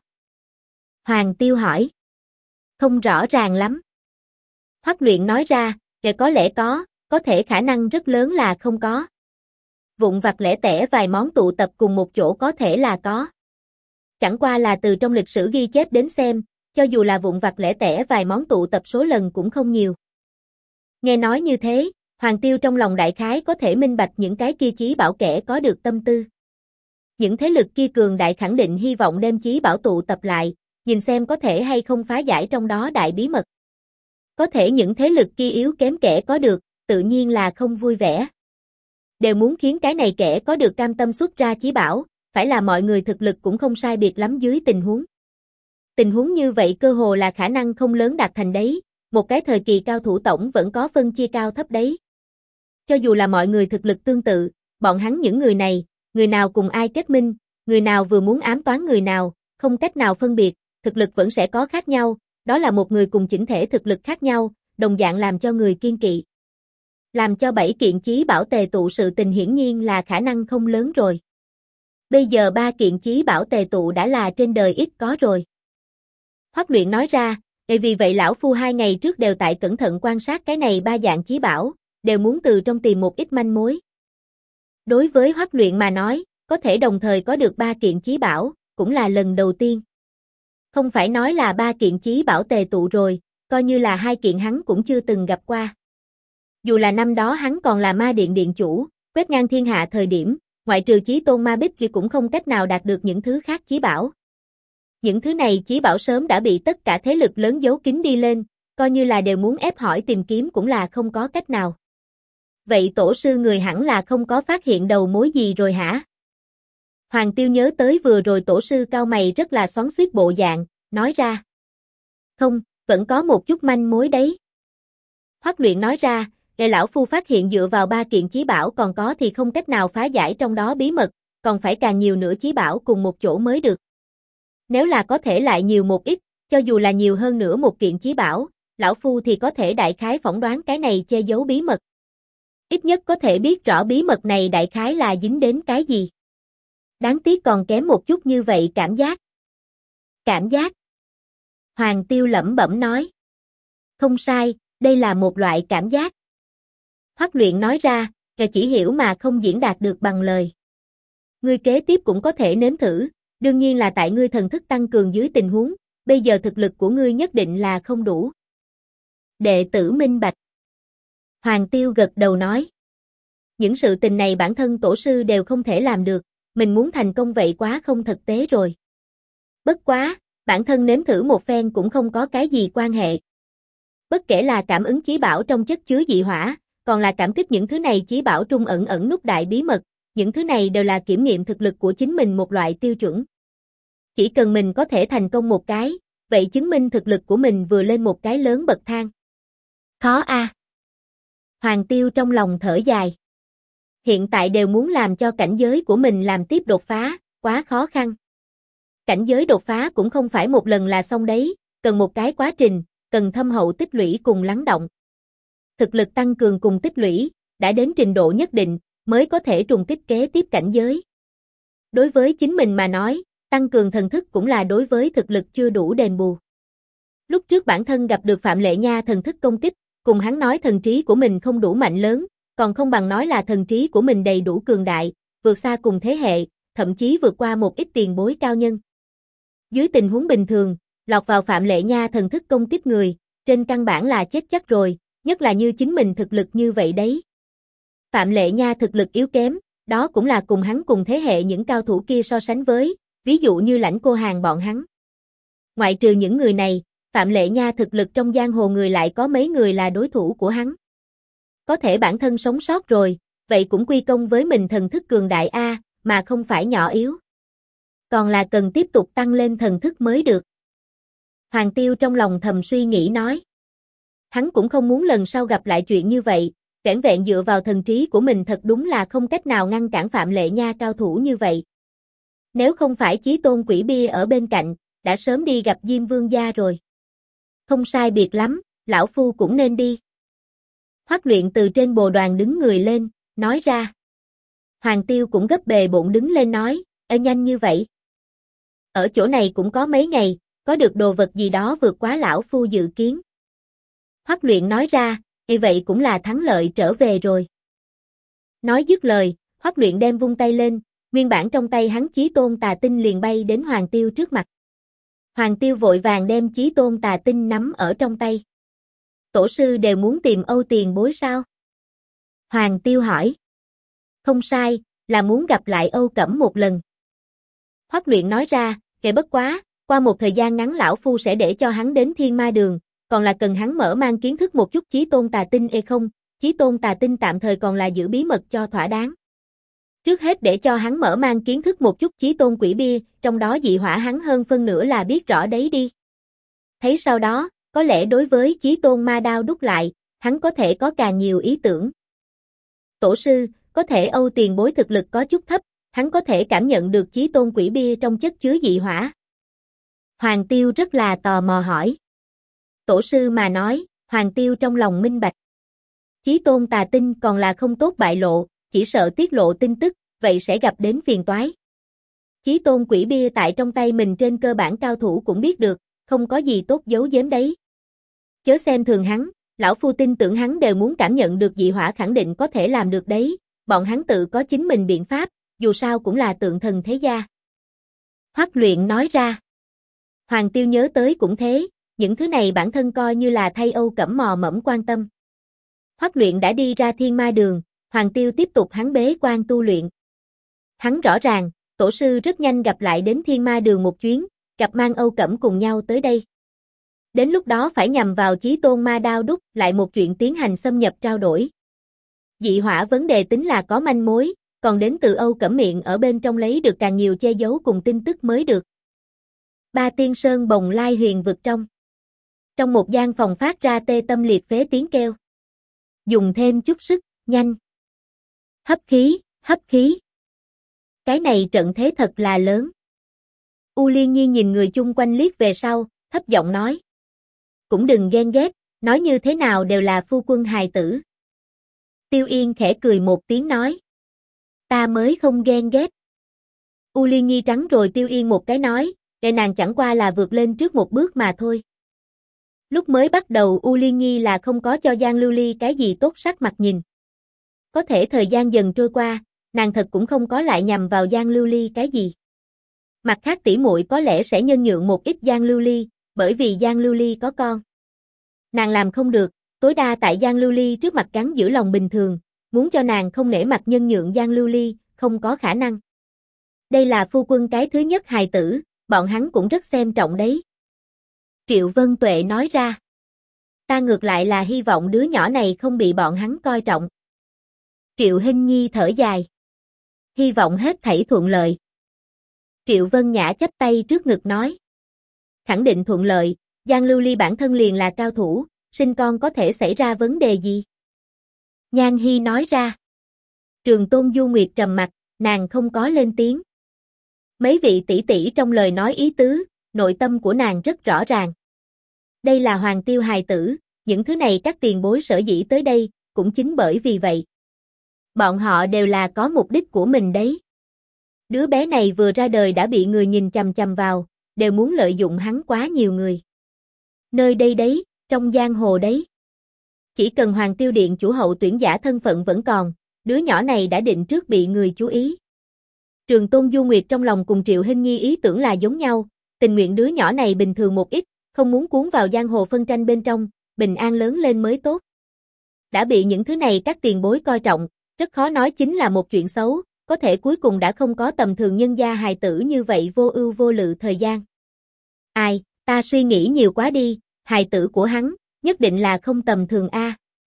Hoàng Tiêu hỏi. Không rõ ràng lắm. Hoắc Luyện nói ra, có lẽ có thể khả năng rất lớn là không có. Vụn vặt lẻ tẻ vài món tụ tập cùng một chỗ có thể là có. Chẳng qua là từ trong lịch sử ghi chép đến xem, cho dù là vụn vặt lẻ tẻ vài món tụ tập số lần cũng không nhiều. Nghe nói như thế, Hoàng Tiêu trong lòng đại khái có thể minh bạch những cái kia chí bảo kẻ có được tâm tư. Những thế lực kia cường đại khẳng định hy vọng đem chí bảo tụ tập lại, nhìn xem có thể hay không phá giải trong đó đại bí mật. Có thể những thế lực kia yếu kém kẻ có được, tự nhiên là không vui vẻ. Đều muốn khiến cái này kẻ có được cam tâm xuất ra chí bảo, phải là mọi người thực lực cũng không sai biệt lắm dưới tình huống. Tình huống như vậy cơ hồ là khả năng không lớn đạt thành đấy, một cái thời kỳ cao thủ tổng vẫn có phân chia cao thấp đấy. Cho dù là mọi người thực lực tương tự, bọn hắn những người này, người nào cùng ai kết minh, người nào vừa muốn ám toán người nào, không cách nào phân biệt, thực lực vẫn sẽ có khác nhau, đó là một người cùng chỉnh thể thực lực khác nhau, đồng dạng làm cho người kiên kỵ. Làm cho 7 kiện chí bảo tề tụ sự tình hiển nhiên là khả năng không lớn rồi. Bây giờ 3 kiện chí bảo tề tụ đã là trên đời ít có rồi. Hoắc Luyện nói ra, vì vậy lão phu 2 ngày trước đều tại cẩn thận quan sát cái này 3 dạng chí bảo, đều muốn từ trong tìm một ít manh mối. Đối với Hoắc Luyện mà nói, có thể đồng thời có được 3 kiện chí bảo, cũng là lần đầu tiên. Không phải nói là 3 kiện chí bảo tề tụ rồi, coi như là 2 kiện hắn cũng chưa từng gặp qua. Dù là năm đó hắn còn là ma điện điện chủ, quét ngang thiên hạ thời điểm, ngoại trừ chí tôn ma bích kia cũng không cách nào đạt được những thứ khác chí bảo. Những thứ này chí bảo sớm đã bị tất cả thế lực lớn giấu kín đi lên, coi như là đều muốn ép hỏi tìm kiếm cũng là không có cách nào. Vậy tổ sư người hẳn là không có phát hiện đầu mối gì rồi hả? Hoàng Tiêu nhớ tới vừa rồi tổ sư cao mày rất là xoắn xuýt bộ dạng, nói ra. Không, vẫn có một chút manh mối đấy. Hoắc Luyện nói ra, để lão phu phát hiện dựa vào 3 kiện chí bảo còn có thì không cách nào phá giải trong đó bí mật, còn phải càng nhiều nữa chí bảo cùng một chỗ mới được. Nếu là có thể lại nhiều một ít, cho dù là nhiều hơn nữa một kiện chí bảo, lão phu thì có thể đại khái phỏng đoán cái này che giấu bí mật. Ít nhất có thể biết rõ bí mật này đại khái là dính đến cái gì. Đáng tiếc còn kém một chút như vậy cảm giác. Cảm giác. Hoàng Tiêu lẩm bẩm nói. Không sai, đây là một loại cảm giác. Hoắc Luyện nói ra, chỉ hiểu mà không diễn đạt được bằng lời. Ngươi kế tiếp cũng có thể nếm thử, đương nhiên là tại ngươi thần thức tăng cường dưới tình huống, bây giờ thực lực của ngươi nhất định là không đủ. Đệ tử minh bạch. Hoàng Tiêu gật đầu nói. Những sự tình này bản thân tổ sư đều không thể làm được, mình muốn thành công vậy quá không thực tế rồi. Bất quá, bản thân nếm thử một phen cũng không có cái gì quan hệ. Bất kể là cảm ứng chí bảo trong chất chứa dị hỏa, còn là cảm kích những thứ này chí bảo trung ẩn nút đại bí mật, những thứ này đều là kiểm nghiệm thực lực của chính mình một loại tiêu chuẩn. Chỉ cần mình có thể thành công một cái, vậy chứng minh thực lực của mình vừa lên một cái lớn bậc thang. Khó a. Hoàng Tiêu trong lòng thở dài. Hiện tại đều muốn làm cho cảnh giới của mình làm tiếp đột phá, quá khó khăn. Cảnh giới đột phá cũng không phải một lần là xong đấy, cần một cái quá trình, cần thâm hậu tích lũy cùng lắng động. Thực lực tăng cường cùng tích lũy, đã đến trình độ nhất định, mới có thể trùng kích kế tiếp cảnh giới. Đối với chính mình mà nói, tăng cường thần thức cũng là đối với thực lực chưa đủ đền bù. Lúc trước bản thân gặp được Phạm Lệ Nha thần thức công kích, cùng hắn nói thần trí của mình không đủ mạnh lớn, còn không bằng nói là thần trí của mình đầy đủ cường đại, vượt xa cùng thế hệ, thậm chí vượt qua một ít tiền bối cao nhân. Dưới tình huống bình thường, lọt vào Phạm Lệ Nha thần thức công kích người, trên căn bản là chết chắc rồi, nhất là như chính mình thực lực như vậy đấy. Phạm Lệ Nha thực lực yếu kém, đó cũng là cùng hắn cùng thế hệ những cao thủ kia so sánh với, ví dụ như Lãnh Cô Hàn bọn hắn. Ngoại trừ những người này, Phạm Lệ Nha thực lực trong giang hồ người lại có mấy người là đối thủ của hắn. Có thể bản thân sống sót rồi, vậy cũng quy công với mình thần thức cường đại A, mà không phải nhỏ yếu. Còn là cần tiếp tục tăng lên thần thức mới được. Hoàng Tiêu trong lòng thầm suy nghĩ nói. Hắn cũng không muốn lần sau gặp lại chuyện như vậy, vẻn vẹn dựa vào thần trí của mình thật đúng là không cách nào ngăn cản Phạm Lệ Nha cao thủ như vậy. Nếu không phải Chí Tôn Quỷ Bia ở bên cạnh, đã sớm đi gặp Diêm Vương gia rồi. Không sai biệt lắm, lão phu cũng nên đi. Hoắc Luyện từ trên bồ đoàn đứng người lên, nói ra. Hoàng Tiêu cũng gấp bề bộn đứng lên nói, nhanh như vậy. Ở chỗ này cũng có mấy ngày, có được đồ vật gì đó vượt quá lão phu dự kiến. Hoắc Luyện nói ra, vậy cũng là thắng lợi trở về rồi. Nói dứt lời, Hoắc Luyện đem vung tay lên, nguyên bản trong tay hắn Chí Tôn Tà Tinh liền bay đến Hoàng Tiêu trước mặt. Hoàng Tiêu vội vàng đem Chí Tôn Tà Tinh nắm ở trong tay. Tổ sư đều muốn tìm Âu tiền bối sao? Hoàng Tiêu hỏi. Không sai, là muốn gặp lại Âu Cẩm một lần. Hoắc Luyện nói ra, bất quá, qua một thời gian ngắn lão phu sẽ để cho hắn đến Thiên Ma Đường, còn là cần hắn mở mang kiến thức một chút Chí Tôn Tà Tinh không, Chí Tôn Tà Tinh tạm thời còn là giữ bí mật cho thỏa đáng. Trước hết để cho hắn mở mang kiến thức một chút Chí Tôn Quỷ Bia, trong đó dị hỏa hắn hơn phân nửa là biết rõ đấy đi. Thấy sau đó, có lẽ đối với Chí Tôn Ma Đao đúc lại, hắn có thể có càng nhiều ý tưởng. Tổ sư, có thể Âu tiền bối thực lực có chút thấp, hắn có thể cảm nhận được Chí Tôn Quỷ Bia trong chất chứa dị hỏa. Hoàng Tiêu rất là tò mò hỏi. Tổ sư mà nói, Hoàng Tiêu trong lòng minh bạch. Chí Tôn Tà Tinh còn là không tốt bại lộ, chỉ sợ tiết lộ tin tức, vậy sẽ gặp đến phiền toái. Chí Tôn Quỷ Bia tại trong tay mình trên cơ bản cao thủ cũng biết được, không có gì tốt giấu giếm đấy. Chớ xem thường hắn, lão phu tin tưởng hắn đều muốn cảm nhận được dị hỏa khẳng định có thể làm được đấy, bọn hắn tự có chính mình biện pháp, dù sao cũng là tượng thần thế gia. Hoắc Luyện nói ra. Hoàng Tiêu nhớ tới cũng thế, những thứ này bản thân coi như là thay Âu Cẩm mò mẫm quan tâm. Hoắc Luyện đã đi ra Thiên Ma Đường, Hoàng Tiêu tiếp tục hắn bế quan tu luyện. Hắn rõ ràng, tổ sư rất nhanh gặp lại đến Thiên Ma Đường một chuyến, gặp mang Âu Cẩm cùng nhau tới đây. Đến lúc đó phải nhằm vào Chí Tôn Ma Đao đúc lại một chuyện tiến hành xâm nhập trao đổi. Dị hỏa vấn đề tính là có manh mối, còn đến từ Âu Cẩm Miện ở bên trong lấy được càng nhiều che giấu cùng tin tức mới được. Ba Tiên Sơn Bồng Lai Huyền vực trong. Trong một gian phòng phát ra tê tâm liệt phế tiếng kêu. Dùng thêm chút sức, nhanh. Hấp khí, hấp khí. Cái này trận thế thật là lớn. U Liên Nhi nhìn người chung quanh liếc về sau, thấp giọng nói. Cũng đừng ghen ghét, nói như thế nào đều là phu quân hài tử. Tiêu Yên khẽ cười một tiếng nói. Ta mới không ghen ghét. U Liên Nhi trắng rồi Tiêu Yên một cái nói, để nàng chẳng qua là vượt lên trước một bước mà thôi. Lúc mới bắt đầu U Liên Nhi là không có cho Giang Lưu Ly cái gì tốt sắc mặt nhìn. Có thể thời gian dần trôi qua, nàng thật cũng không có lại nhằm vào Giang Lưu Ly cái gì. Mặt khác tỷ muội có lẽ sẽ nhân nhượng một ít Giang Lưu Ly, bởi vì Giang Lưu Ly có con. Nàng làm không được, tối đa tại Giang Lưu Ly trước mặt cắn giữ lòng bình thường, muốn cho nàng không nể mặt nhân nhượng Giang Lưu Ly, không có khả năng. Đây là phu quân cái thứ nhất hài tử, bọn hắn cũng rất xem trọng đấy. Triệu Vân Tuệ nói ra. Ta ngược lại là hy vọng đứa nhỏ này không bị bọn hắn coi trọng. Triệu Hinh Nhi thở dài. Hy vọng hết thảy thuận lợi. Triệu Vân Nhã chắp tay trước ngực nói. Khẳng định thuận lợi, Giang Lưu Ly bản thân liền là cao thủ, sinh con có thể xảy ra vấn đề gì? Nhan Hi nói ra. Trường Tôn Du Nguyệt trầm mặt, nàng không có lên tiếng. Mấy vị tỷ tỷ trong lời nói ý tứ, nội tâm của nàng rất rõ ràng. Đây là Hoàng Tiêu hài tử, những thứ này các tiền bối sở dĩ tới đây, cũng chính bởi vì vậy. Bọn họ đều là có mục đích của mình đấy. Đứa bé này vừa ra đời đã bị người nhìn chằm chằm vào, đều muốn lợi dụng hắn quá nhiều người. Nơi đây đấy, trong giang hồ đấy. Chỉ cần Hoàng Tiêu Điện chủ hậu tuyển giả thân phận vẫn còn, đứa nhỏ này đã định trước bị người chú ý. Trường Tôn Du Nguyệt trong lòng cùng Triệu Hinh Nhi ý tưởng là giống nhau, tình nguyện đứa nhỏ này bình thường một ít, không muốn cuốn vào giang hồ phân tranh bên trong, bình an lớn lên mới tốt. Đã bị những thứ này các tiền bối coi trọng, rất khó nói chính là một chuyện xấu, có thể cuối cùng đã không có tầm thường nhân gia hài tử như vậy vô ưu vô lự thời gian. Ai, ta suy nghĩ nhiều quá đi, hài tử của hắn, nhất định là không tầm thường a.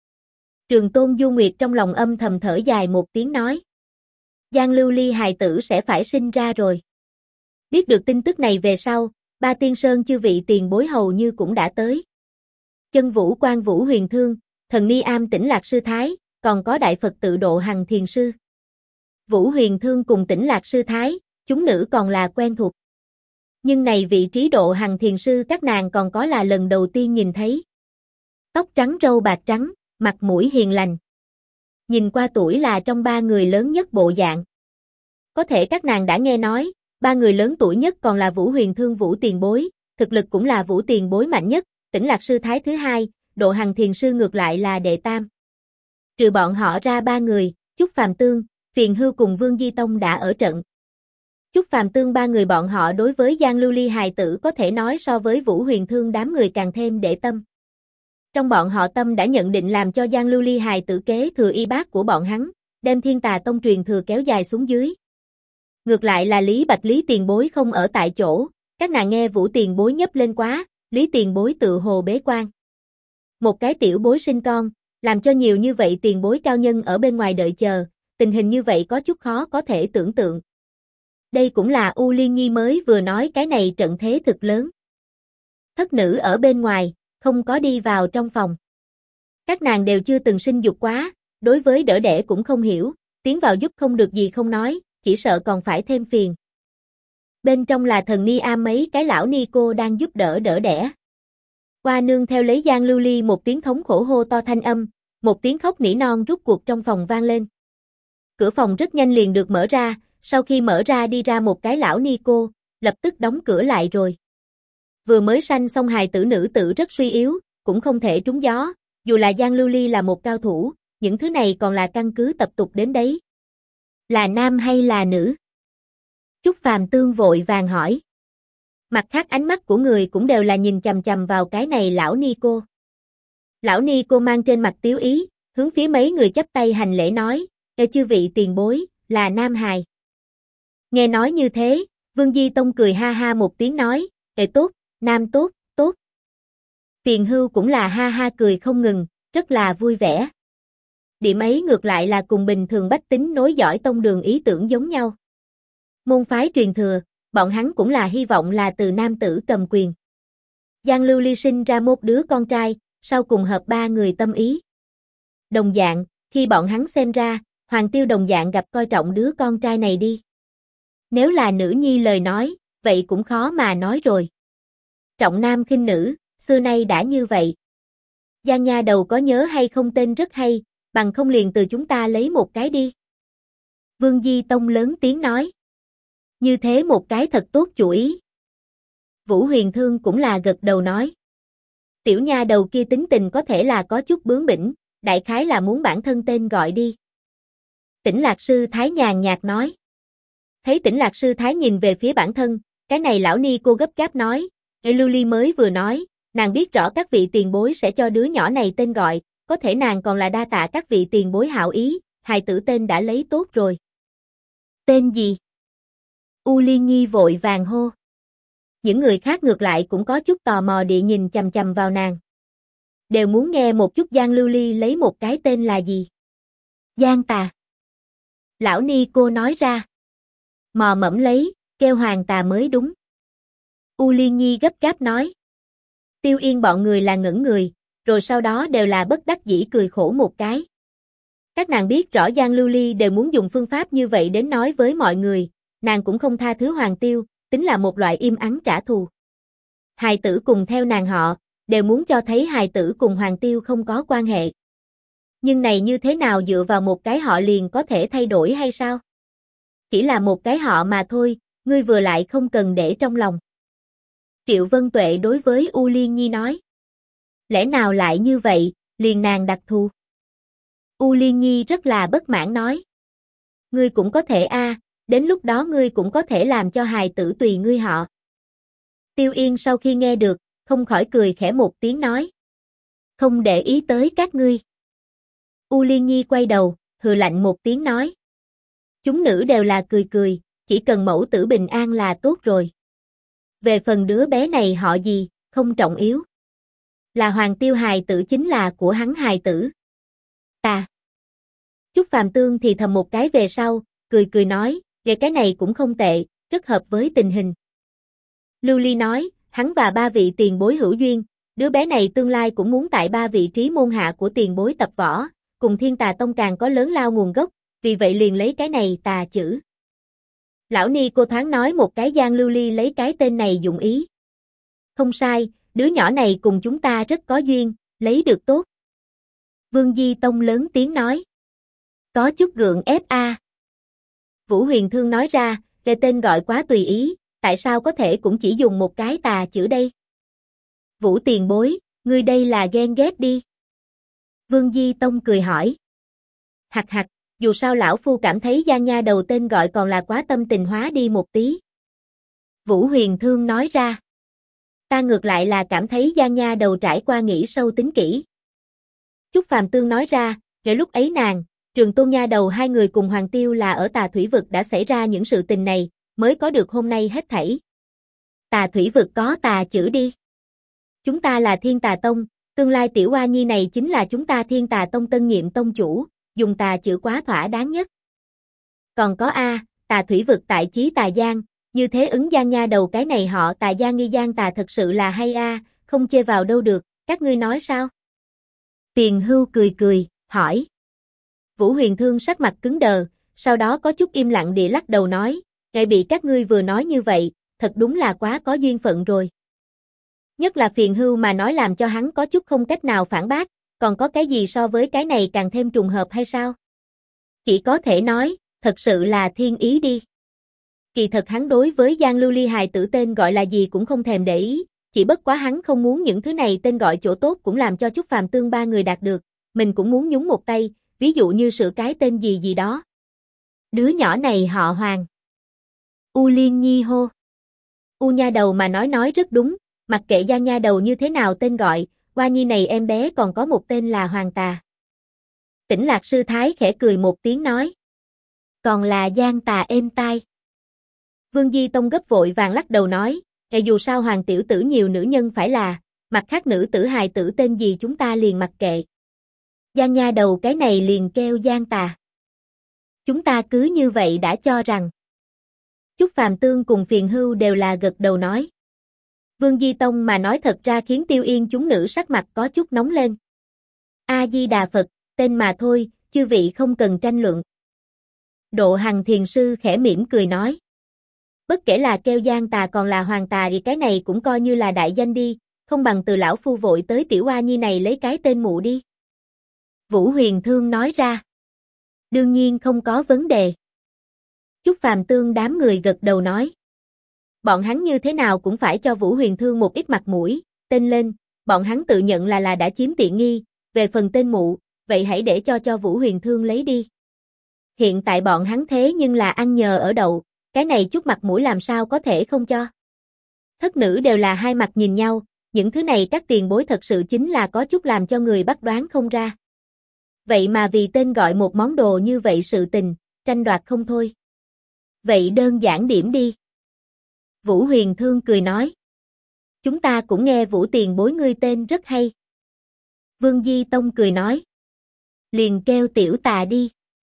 Trường Tôn Du Nguyệt trong lòng âm thầm thở dài một tiếng nói. Giang Lưu Ly hài tử sẽ phải sinh ra rồi. Biết được tin tức này về sau, Ba Tiên Sơn chư vị tiền bối hầu như cũng đã tới. Chân Vũ Quan Vũ Huyền Thương, Thần Ni Am Tĩnh Lạc Sư Thái, còn có Đại Phật Tự Độ Hằng Thiền Sư. Vũ Huyền Thương cùng Tĩnh Lạc Sư Thái, chúng nữ còn là quen thuộc. Nhưng này vị trí Độ Hằng Thiền Sư các nàng còn có là lần đầu tiên nhìn thấy. Tóc trắng râu bạc trắng, mặt mũi hiền lành. Nhìn qua tuổi là trong ba người lớn nhất bộ dạng. Có thể các nàng đã nghe nói, ba người lớn tuổi nhất còn là Vũ Huyền Thương Vũ Tiền Bối, thực lực cũng là Vũ Tiền Bối mạnh nhất, Tĩnh Lạc Sư Thái thứ hai, Độ Hằng Thiền Sư ngược lại là đệ tam. Trừ bọn họ ra ba người, Chúc Phàm Tương, Phiền Hưu cùng Vương Di Tông đã ở trận. Chúc Phàm Tương ba người bọn họ đối với Giang Lưu Ly hài tử có thể nói so với Vũ Huyền Thương đám người càng thêm để tâm. Trong bọn họ tâm đã nhận định làm cho Giang Lưu Ly hài tử kế thừa y bát của bọn hắn, đem Thiên Tà Tông truyền thừa kéo dài xuống dưới. Ngược lại là Lý Bạch Lý Tiền Bối không ở tại chỗ, các nàng nghe Vũ Tiền Bối nhấp lên quá, Lý Tiền Bối tự hồ bế quan. Một cái tiểu bối sinh con, làm cho nhiều như vậy tiền bối cao nhân ở bên ngoài đợi chờ, tình hình như vậy có chút khó có thể tưởng tượng. Đây cũng là U Liên Nhi mới vừa nói cái này trận thế thực lớn. Thất nữ ở bên ngoài, không có đi vào trong phòng. Các nàng đều chưa từng sinh dục quá, đối với đỡ đẻ cũng không hiểu, tiến vào giúp không được gì không nói, chỉ sợ còn phải thêm phiền. Bên trong là Thần Ni Am mấy cái lão ni cô đang giúp đỡ đẻ. Hoa nương theo lấy Giang Lưu Ly một tiếng thống khổ hô to thanh âm, một tiếng khóc nỉ non rút cuộc trong phòng vang lên. Cửa phòng rất nhanh liền được mở ra, sau khi mở ra đi ra một cái lão ni cô, lập tức đóng cửa lại rồi. Vừa mới sanh xong hài tử nữ tử rất suy yếu, cũng không thể trúng gió, dù là Giang Lưu Ly là một cao thủ, những thứ này còn là căn cứ tập tục đến đấy. Là nam hay là nữ? Chúc Phàm Tương vội vàng hỏi. Mặt khác ánh mắt của người cũng đều là nhìn chằm chằm vào cái này lão ni cô. Lão ni cô mang trên mặt tiếu ý, hướng phía mấy người chắp tay hành lễ nói, chư vị tiền bối, là nam hài. Nghe nói như thế, Vương Di Tông cười ha ha một tiếng nói, tốt, nam tốt, tốt. Tiền Hưu cũng là ha ha cười không ngừng, rất là vui vẻ. Điểm ấy ngược lại là cùng bình thường bách tính nối dõi tông đường ý tưởng giống nhau. Môn phái truyền thừa, bọn hắn cũng là hy vọng là từ nam tử cầm quyền. Giang Lưu Ly sinh ra một đứa con trai, sau cùng hợp ba người tâm ý. Đồng dạng, khi bọn hắn xem ra, Hoàng Tiêu đồng dạng gặp coi trọng đứa con trai này đi. Nếu là nữ nhi lời nói, vậy cũng khó mà nói rồi. Trọng nam khinh nữ, xưa nay đã như vậy. Giang nha đầu có nhớ hay không tên rất hay, bằng không liền từ chúng ta lấy một cái đi. Vương Di Tông lớn tiếng nói. Như thế một cái thật tốt chủ ý. Vũ Huyền Thương cũng là gật đầu nói. Tiểu nha đầu kia tính tình có thể là có chút bướng bỉnh, đại khái là muốn bản thân tên gọi đi. Tĩnh Lạc Sư Thái nhàn nhạt nói. Thấy Tĩnh Lạc Sư Thái nhìn về phía bản thân, cái này lão ni cô gấp gáp nói. Lưu Ly mới vừa nói, nàng biết rõ các vị tiền bối sẽ cho đứa nhỏ này tên gọi, có thể nàng còn là đa tạ các vị tiền bối hảo ý, hài tử tên đã lấy tốt rồi. Tên gì? U Liên Nhi vội vàng hô. Những người khác ngược lại cũng có chút tò mò địa nhìn chằm chằm vào nàng. Đều muốn nghe một chút Giang Lưu Ly lấy một cái tên là gì. Giang Tà. Lão ni cô nói ra. Mò mẫm lấy, kêu Hoàng Tà mới đúng. U Liên Nhi gấp gáp nói. Tiêu Yên bọn người là ngẩn người, rồi sau đó đều là bất đắc dĩ cười khổ một cái. Các nàng biết rõ Giang Lưu Ly đều muốn dùng phương pháp như vậy đến nói với mọi người, nàng cũng không tha thứ Hoàng Tiêu, tính là một loại im ắng trả thù. Hài tử cùng theo nàng họ, đều muốn cho thấy hài tử cùng Hoàng Tiêu không có quan hệ. Nhưng này như thế nào dựa vào một cái họ liền có thể thay đổi hay sao? Chỉ là một cái họ mà thôi, ngươi vừa lại không cần để trong lòng. Triệu Vân Tuệ đối với U Liên Nhi nói. Lẽ nào lại như vậy, liền nàng đặc thù? U Liên Nhi rất là bất mãn nói. Ngươi cũng có thể đến lúc đó ngươi cũng có thể làm cho hài tử tùy ngươi họ. Tiêu Yên sau khi nghe được, không khỏi cười khẽ một tiếng nói. Không để ý tới các ngươi. U Liên Nhi quay đầu, hừ lạnh một tiếng nói. Chúng nữ đều là cười cười, chỉ cần mẫu tử bình an là tốt rồi. Về phần đứa bé này họ gì, không trọng yếu. Là Hoàng Tiêu hài tử chính là của hắn hài tử. Ta. Chúc Phàm Tương thì thầm một cái về sau, cười cười nói, về cái này cũng không tệ, rất hợp với tình hình. Lưu Ly nói, hắn và ba vị tiền bối hữu duyên, đứa bé này tương lai cũng muốn tại ba vị trí môn hạ của tiền bối tập võ, cùng Thiên Tà Tông càng có lớn lao nguồn gốc, vì vậy liền lấy cái này tà chữ. Lão ni cô thoáng nói một cái Giang Lưu Ly lấy cái tên này dụng ý. Không sai, đứa nhỏ này cùng chúng ta rất có duyên, lấy được tốt. Vương Di Tông lớn tiếng nói. Có chút gượng ép Vũ Huyền Thương nói ra, về tên gọi quá tùy ý, tại sao có thể cũng chỉ dùng một cái tà chữ đây? Vũ tiền bối, ngươi đây là ghen ghét đi. Vương Di Tông cười hỏi. Hặc hặc, dù sao lão phu cảm thấy Giang nha đầu tên gọi còn là quá tâm tình hóa đi một tí. Vũ Huyền Thương nói ra. Ta ngược lại là cảm thấy Giang nha đầu trải qua nghĩ sâu tính kỹ. Chúc Phàm Tương nói ra, ngay lúc ấy nàng, Trường Tôn nha đầu hai người cùng Hoàng Tiêu là ở Tà Thủy Vực đã xảy ra những sự tình này, mới có được hôm nay hết thảy. Tà Thủy Vực có tà chữ đi. Chúng ta là Thiên Tà Tông, tương lai tiểu oa nhi này chính là chúng ta Thiên Tà Tông tân nhiệm tông chủ, dùng tà chữ quá thỏa đáng nhất. Còn có Tà Thủy Vực tại Chí Tà Giang, như thế ứng Giang nha đầu cái này họ Tà Giang nghi Giang Tà thật sự là hay không chê vào đâu được, các ngươi nói sao? Tiền Hưu cười cười, hỏi. Vũ Huyền Thương sắc mặt cứng đờ, sau đó có chút im lặng địa lắc đầu nói, ngài bị các ngươi vừa nói như vậy, thật đúng là quá có duyên phận rồi. Nhất là Phiền Hưu mà nói làm cho hắn có chút không cách nào phản bác, còn có cái gì so với cái này càng thêm trùng hợp hay sao? Chỉ có thể nói, thật sự là thiên ý đi. Kỳ thật hắn đối với Giang Lưu Ly hài tử tên gọi là gì cũng không thèm để ý, chỉ bất quá hắn không muốn những thứ này tên gọi chỗ tốt cũng làm cho Chúc Phàm Tương ba người đạt được, mình cũng muốn nhúng một tay, ví dụ như sửa cái tên gì gì đó. Đứa nhỏ này họ Hoàng. U Liên Nhi hô. U nha đầu mà nói rất đúng, mặc kệ Giang nha đầu như thế nào tên gọi, Hoa Nhi này em bé còn có một tên là Hoàng Tà. Tĩnh Lạc Sư Thái khẽ cười một tiếng nói. Còn là Giang Tà êm tai. Vương Di Tông gấp vội vàng lắc đầu nói, dù sao Hoàng tiểu tử nhiều nữ nhân phải là, mặt khác nữ tử hài tử tên gì chúng ta liền mặc kệ. Giang Nha Đầu cái này liền kêu Giang Tà. Chúng ta cứ như vậy đã cho rằng. Chúc Phàm Tương cùng Phiền Hưu đều là gật đầu nói. Vương Di Tông mà nói thật ra khiến Tiêu Yên chúng nữ sắc mặt có chút nóng lên. A Di Đà Phật, tên mà thôi, chư vị không cần tranh luận. Độ Hằng Thiền Sư khẽ mỉm cười nói. Bất kể là kêu Giang Tà còn là Hoàng Tà thì cái này cũng coi như là đại danh đi, không bằng từ lão phu vội tới tiểu oa nhi này lấy cái tên mụ đi. Vũ Huyền Thương nói ra. Đương nhiên không có vấn đề. Chúc Phàm Tương đám người gật đầu nói. Bọn hắn như thế nào cũng phải cho Vũ Huyền Thương một ít mặt mũi, tên lên, bọn hắn tự nhận là đã chiếm tiện nghi, về phần tên mụ, vậy hãy để cho Vũ Huyền Thương lấy đi. Hiện tại bọn hắn thế nhưng là ăn nhờ ở đậu, cái này chút mặt mũi làm sao có thể không cho. Thất nữ đều là hai mặt nhìn nhau, những thứ này các tiền bối thật sự chính là có chút làm cho người bắt đoán không ra. Vậy mà vì tên gọi một món đồ như vậy sự tình, tranh đoạt không thôi. Vậy đơn giản điểm đi. Vũ Huyền Thương cười nói. Chúng ta cũng nghe Vũ tiền bối ngươi tên rất hay. Vương Di Tông cười nói. Liền kêu tiểu Tà đi.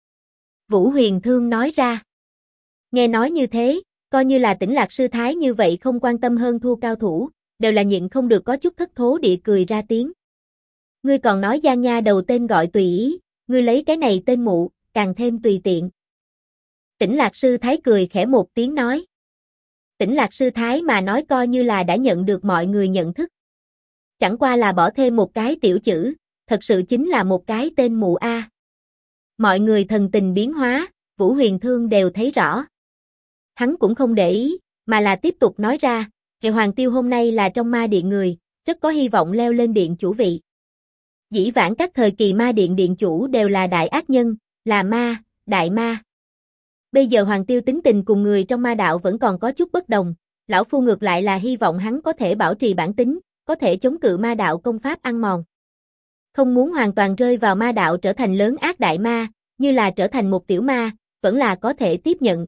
Vũ Huyền Thương nói ra. Nghe nói như thế, coi như là Tĩnh Lạc sư thái như vậy không quan tâm hơn thua cao thủ, đều là nhịn không được có chút thất thố địa cười ra tiếng. Ngươi còn nói Giang Nha Đầu tên gọi tùy ý, ngươi lấy cái này tên mụ, càng thêm tùy tiện. Tĩnh Lạc sư thái cười khẽ một tiếng nói. Tĩnh Lạc sư thái mà nói coi như là đã nhận được mọi người nhận thức. Chẳng qua là bỏ thêm một cái tiểu chữ, thật sự chính là một cái tên mụ a. Mọi người thần tình biến hóa, Vũ Huyền Thương đều thấy rõ. Hắn cũng không để ý, mà là tiếp tục nói ra, Hệ Hoàng Tiêu hôm nay là trong ma điện người, rất có hy vọng leo lên điện chủ vị. Dĩ vãng các thời kỳ ma điện điện chủ đều là đại ác nhân, là ma, đại ma. Bây giờ Hoàng Tiêu tính tình cùng người trong ma đạo vẫn còn có chút bất đồng, lão phu ngược lại là hy vọng hắn có thể bảo trì bản tính, có thể chống cự ma đạo công pháp ăn mòn. Không muốn hoàn toàn rơi vào ma đạo trở thành lớn ác đại ma, như là trở thành một tiểu ma, vẫn là có thể tiếp nhận.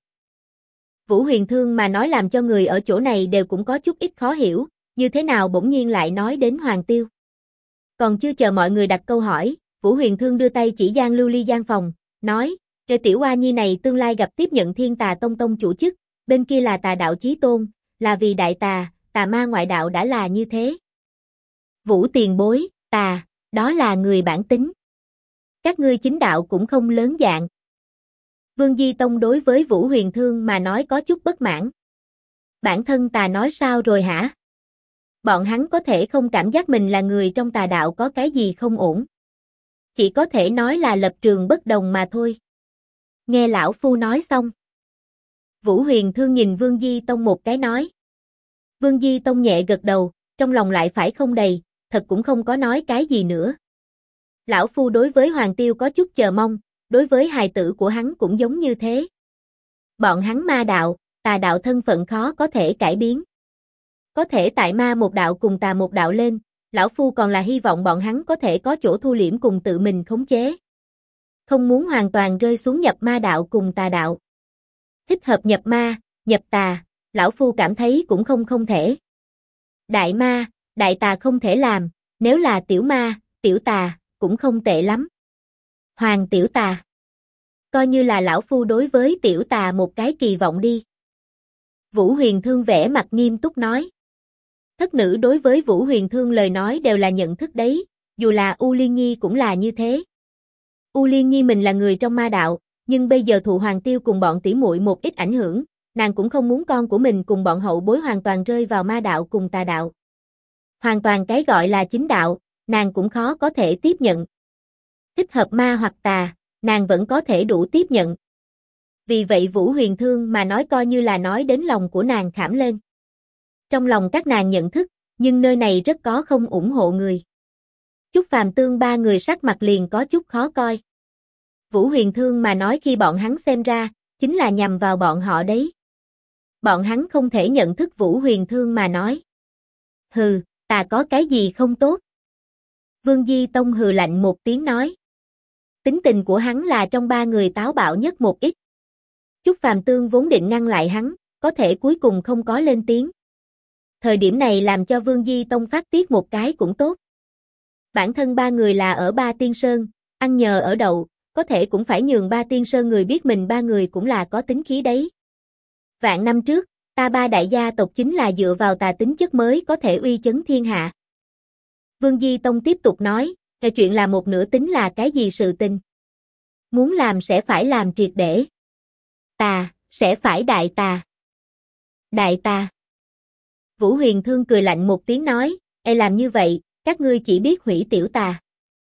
Vũ Huyền Thương mà nói làm cho người ở chỗ này đều cũng có chút ít khó hiểu, như thế nào bỗng nhiên lại nói đến Hoàng Tiêu. Còn chưa chờ mọi người đặt câu hỏi, Vũ Huyền Thương đưa tay chỉ Giang Lưu Ly gian phòng, nói, Kẻ tiểu oa nhi này tương lai gặp tiếp nhận Thiên Tà Tông tông chủ chức, bên kia là Tà đạo chí tôn, là vì đại tà, tà ma ngoại đạo đã là như thế. Vũ tiền bối, tà, đó là người bản tính. Các ngươi chính đạo cũng không lớn dạng. Vương Di Tông đối với Vũ Huyền Thương mà nói có chút bất mãn. Bản thân tà nói sao rồi hả? Bọn hắn có thể không cảm giác mình là người trong tà đạo có cái gì không ổn. Chỉ có thể nói là lập trường bất đồng mà thôi. Nghe lão phu nói xong. Vũ Huyền Thương nhìn Vương Di Tông một cái nói. Vương Di Tông nhẹ gật đầu, trong lòng lại phải không đầy, thật cũng không có nói cái gì nữa. Lão phu đối với Hoàng Tiêu có chút chờ mong, đối với hài tử của hắn cũng giống như thế. Bọn hắn ma đạo, tà đạo thân phận khó có thể cải biến. Có thể tại ma một đạo cùng tà một đạo lên, lão phu còn là hy vọng bọn hắn có thể có chỗ thu liễm cùng tự mình khống chế. Không muốn hoàn toàn rơi xuống nhập ma đạo cùng tà đạo. Thích hợp nhập ma, nhập tà, lão phu cảm thấy cũng không thể. Đại ma, đại tà không thể làm, nếu là tiểu ma, tiểu tà, cũng không tệ lắm. Hoàng tiểu tà. Coi như là lão phu đối với tiểu tà một cái kỳ vọng đi. Vũ Huyền Thương vẻ mặt nghiêm túc nói. Thất nữ đối với Vũ Huyền Thương lời nói đều là nhận thức đấy, dù là U Liên Nhi cũng là như thế. U Liên Nhi mình là người trong ma đạo, nhưng bây giờ thụ Hoàng Tiêu cùng bọn tỷ muội một ít ảnh hưởng, nàng cũng không muốn con của mình cùng bọn hậu bối hoàn toàn rơi vào ma đạo cùng tà đạo. Hoàn toàn cái gọi là chính đạo, nàng cũng khó có thể tiếp nhận. Thích hợp ma hoặc tà, nàng vẫn có thể đủ tiếp nhận. Vì vậy Vũ Huyền Thương mà nói coi như là nói đến lòng của nàng khảm lên. Trong lòng các nàng nhận thức, nhưng nơi này rất có không ủng hộ người. Chúc Phàm Tương ba người sắc mặt liền có chút khó coi. Vũ Huyền Thương mà nói khi bọn hắn xem ra, chính là nhằm vào bọn họ đấy. Bọn hắn không thể nhận thức Vũ Huyền Thương mà nói. Hừ, ta có cái gì không tốt? Vương Di Tông hừ lạnh một tiếng nói. Tính tình của hắn là trong ba người táo bạo nhất một ít. Chúc Phàm Tương vốn định ngăn lại hắn, có thể cuối cùng không có lên tiếng. Thời điểm này làm cho Vương Di Tông phát tiết một cái cũng tốt. Bản thân ba người là ở Ba Tiên Sơn, Ăn nhờ ở đậu, có thể cũng phải nhường ba tiên sơn người biết mình ba người cũng là có tính khí đấy. Vạn năm trước, ta ba đại gia tộc chính là dựa vào tà tính chất mới có thể uy chấn thiên hạ. Vương Di Tông tiếp tục nói, cái chuyện là một nửa tính là cái gì sự tình. Muốn làm sẽ phải làm triệt để. Tà, sẽ phải đại tà. Đại tà. Vũ Huyền Thương cười lạnh một tiếng nói, làm như vậy, các ngươi chỉ biết hủy tiểu tà.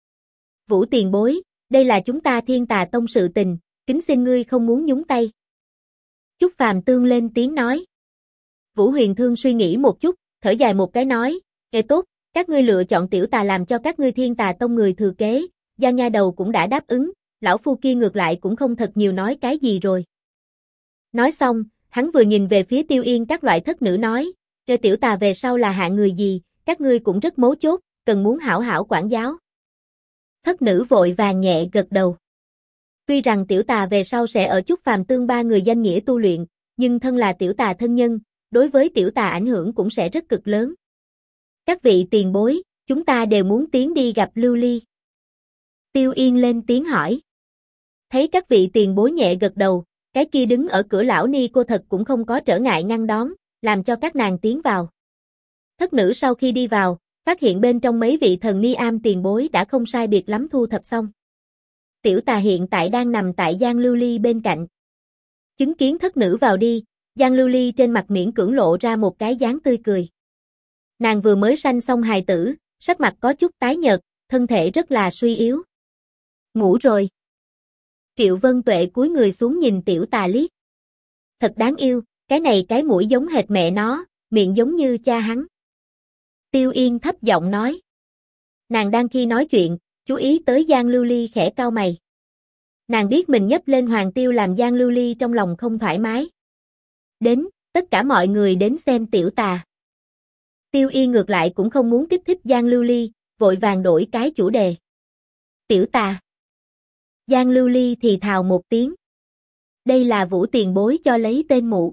Vũ tiền bối, đây là chúng ta Thiên Tà Tông sự tình, kính xin ngươi không muốn nhúng tay. Chúc Phàm Tương lên tiếng nói. Vũ Huyền Thương suy nghĩ một chút, thở dài một cái nói, tốt, các ngươi lựa chọn tiểu tà làm cho các ngươi Thiên Tà Tông người thừa kế, Giang nha đầu cũng đã đáp ứng, lão phu kia ngược lại cũng không thật nhiều nói cái gì rồi. Nói xong, hắn vừa nhìn về phía Tiêu Yên các loại thất nữ nói, tiểu tà về sau là hạng người gì, các ngươi cũng rất mấu chốt, cần muốn hảo hảo quản giáo. Thất nữ vội vàng nhẹ gật đầu. Tuy rằng tiểu tà về sau sẽ ở Chúc Phàm Tương ba người danh nghĩa tu luyện, nhưng thân là tiểu tà thân nhân, đối với tiểu tà ảnh hưởng cũng sẽ rất cực lớn. Các vị tiền bối, chúng ta đều muốn tiến đi gặp Lưu Ly. Tiêu Yên lên tiếng hỏi. Thấy các vị tiền bối nhẹ gật đầu, cái kia đứng ở cửa lão ni cô thật cũng không có trở ngại ngăn đón, làm cho các nàng tiến vào. Thất nữ sau khi đi vào, phát hiện bên trong mấy vị thần ni am tiền bối đã không sai biệt lắm thu thập xong. Tiểu tà hiện tại đang nằm tại Giang Lưu Ly bên cạnh. Chứng kiến thất nữ vào đi, Giang Lưu Ly trên mặt miễn cưỡng lộ ra một cái dáng tươi cười. Nàng vừa mới sanh xong hài tử, sắc mặt có chút tái nhợt, thân thể rất là suy yếu. Ngủ rồi. Triệu Vân Tuệ cúi người xuống nhìn tiểu tà liếc. Thật đáng yêu, cái này cái mũi giống hệt mẹ nó, miệng giống như cha hắn. Tiêu Yên thấp giọng nói. Nàng đang khi nói chuyện, chú ý tới Giang Lưu Ly khẽ cau mày. Nàng biết mình nhấp lên Hoàng Tiêu làm Giang Lưu Ly trong lòng không thoải mái. Đến, tất cả mọi người đến xem tiểu tà. Tiêu Yên ngược lại cũng không muốn kích thích Giang Lưu Ly, vội vàng đổi cái chủ đề. Tiểu tà. Giang Lưu Ly thì thào một tiếng. Đây là Vũ tiền bối cho lấy tên mụ.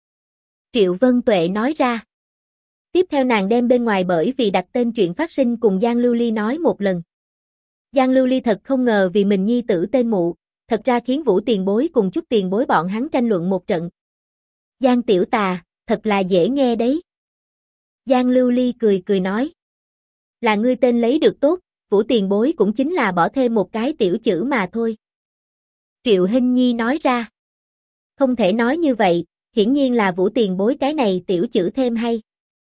Triệu Vân Tuệ nói ra. Tiếp theo nàng đem bên ngoài bởi vì đặt tên chuyện phát sinh cùng Giang Lưu Ly nói một lần. Giang Lưu Ly thật không ngờ vì mình nhi tử tên mụ, thật ra khiến Vũ tiền bối cùng chút tiền bối bọn hắn tranh luận một trận. Giang tiểu tà, thật là dễ nghe đấy. Giang Lưu Ly cười cười nói. Là ngươi tên lấy được tốt, Vũ tiền bối cũng chính là bỏ thêm một cái tiểu chữ mà thôi. Triệu Hinh Nhi nói ra. Không thể nói như vậy, hiển nhiên là Vũ tiền bối cái này tiểu chữ thêm hay.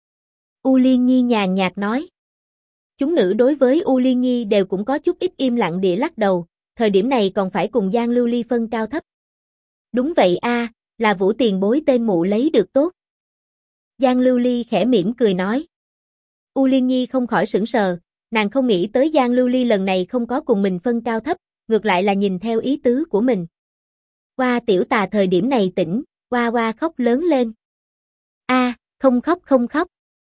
U Liên Nhi nhàn nhạt nói. Chúng nữ đối với U Liên Nhi đều cũng có chút ít im lặng địa lắc đầu, thời điểm này còn phải cùng Giang Lưu Ly phân cao thấp. Đúng vậy a, là Vũ tiền bối tên mụ lấy được tốt. Giang Lưu Ly khẽ mỉm cười nói. U Liên Nhi không khỏi sững sờ, nàng không nghĩ tới Giang Lưu Ly lần này không có cùng mình phân cao thấp, ngược lại là nhìn theo ý tứ của mình. Hoa tiểu tà thời điểm này tỉnh, hoa hoa khóc lớn lên. A, không khóc không khóc.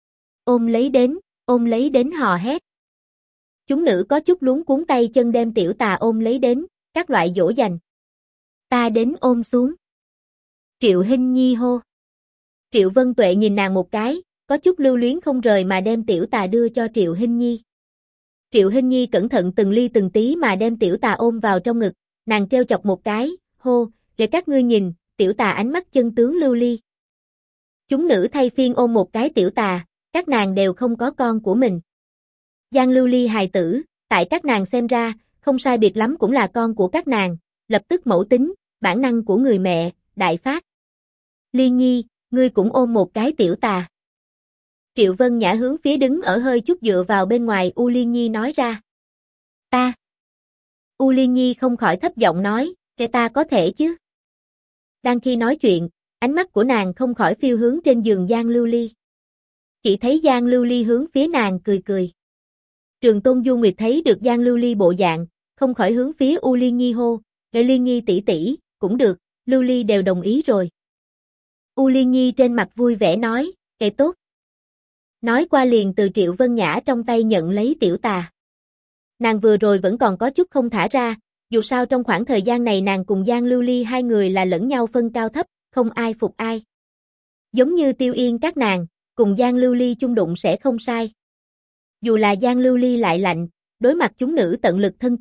Ôm lấy đến hò hét. Chúng nữ có chút luống cuống tay chân đem tiểu tà ôm lấy đến, các loại dỗ dành. Ta đến ôm xuống. Triệu Hinh Nhi hô. Triệu Vân Tuệ nhìn nàng một cái, có chút lưu luyến không rời mà đem tiểu tà đưa cho Triệu Hinh Nhi. Triệu Hinh Nhi cẩn thận từng ly từng tí mà đem tiểu tà ôm vào trong ngực, nàng treo chọc một cái, hô, để các ngươi nhìn, tiểu tà ánh mắt chân tướng lưu ly. Chúng nữ thay phiên ôm một cái tiểu tà, các nàng đều không có con của mình. Giang Lưu Ly hài tử, tại các nàng xem ra, không sai biệt lắm cũng là con của các nàng, lập tức mẫu tính, bản năng của người mẹ, đại phát. Liên Nhi, ngươi cũng ôm một cái tiểu tà. Triệu Vân Nhã hướng phía đứng ở hơi chút dựa vào bên ngoài U Liên Nhi nói ra. Ta. U Liên Nhi không khỏi thấp giọng nói, cái ta có thể chứ. Đang khi nói chuyện, ánh mắt của nàng không khỏi phiêu hướng trên giường Giang Lưu Ly. Chỉ thấy Giang Lưu Ly hướng phía nàng cười cười. Trường Tôn Du Nguyệt thấy được Giang Lưu Ly bộ dạng, không khỏi hướng phía U Liên Nhi hô, Liên Nhi tỷ tỷ, cũng được, Lưu Ly đều đồng ý rồi. U Liên Nhi trên mặt vui vẻ nói, cái tốt. Nói qua liền từ Triệu Vân Nhã trong tay nhận lấy tiểu tà. Nàng vừa rồi vẫn còn có chút không thả ra, dù sao trong khoảng thời gian này nàng cùng Giang Lưu Ly hai người là lẫn nhau phân cao thấp, không ai phục ai. Giống như Tiêu Yên các nàng, cùng Giang Lưu Ly chung đụng sẽ không sai. Dù là Giang Lưu Ly lại lạnh, đối mặt chúng nữ tận lực thân cận,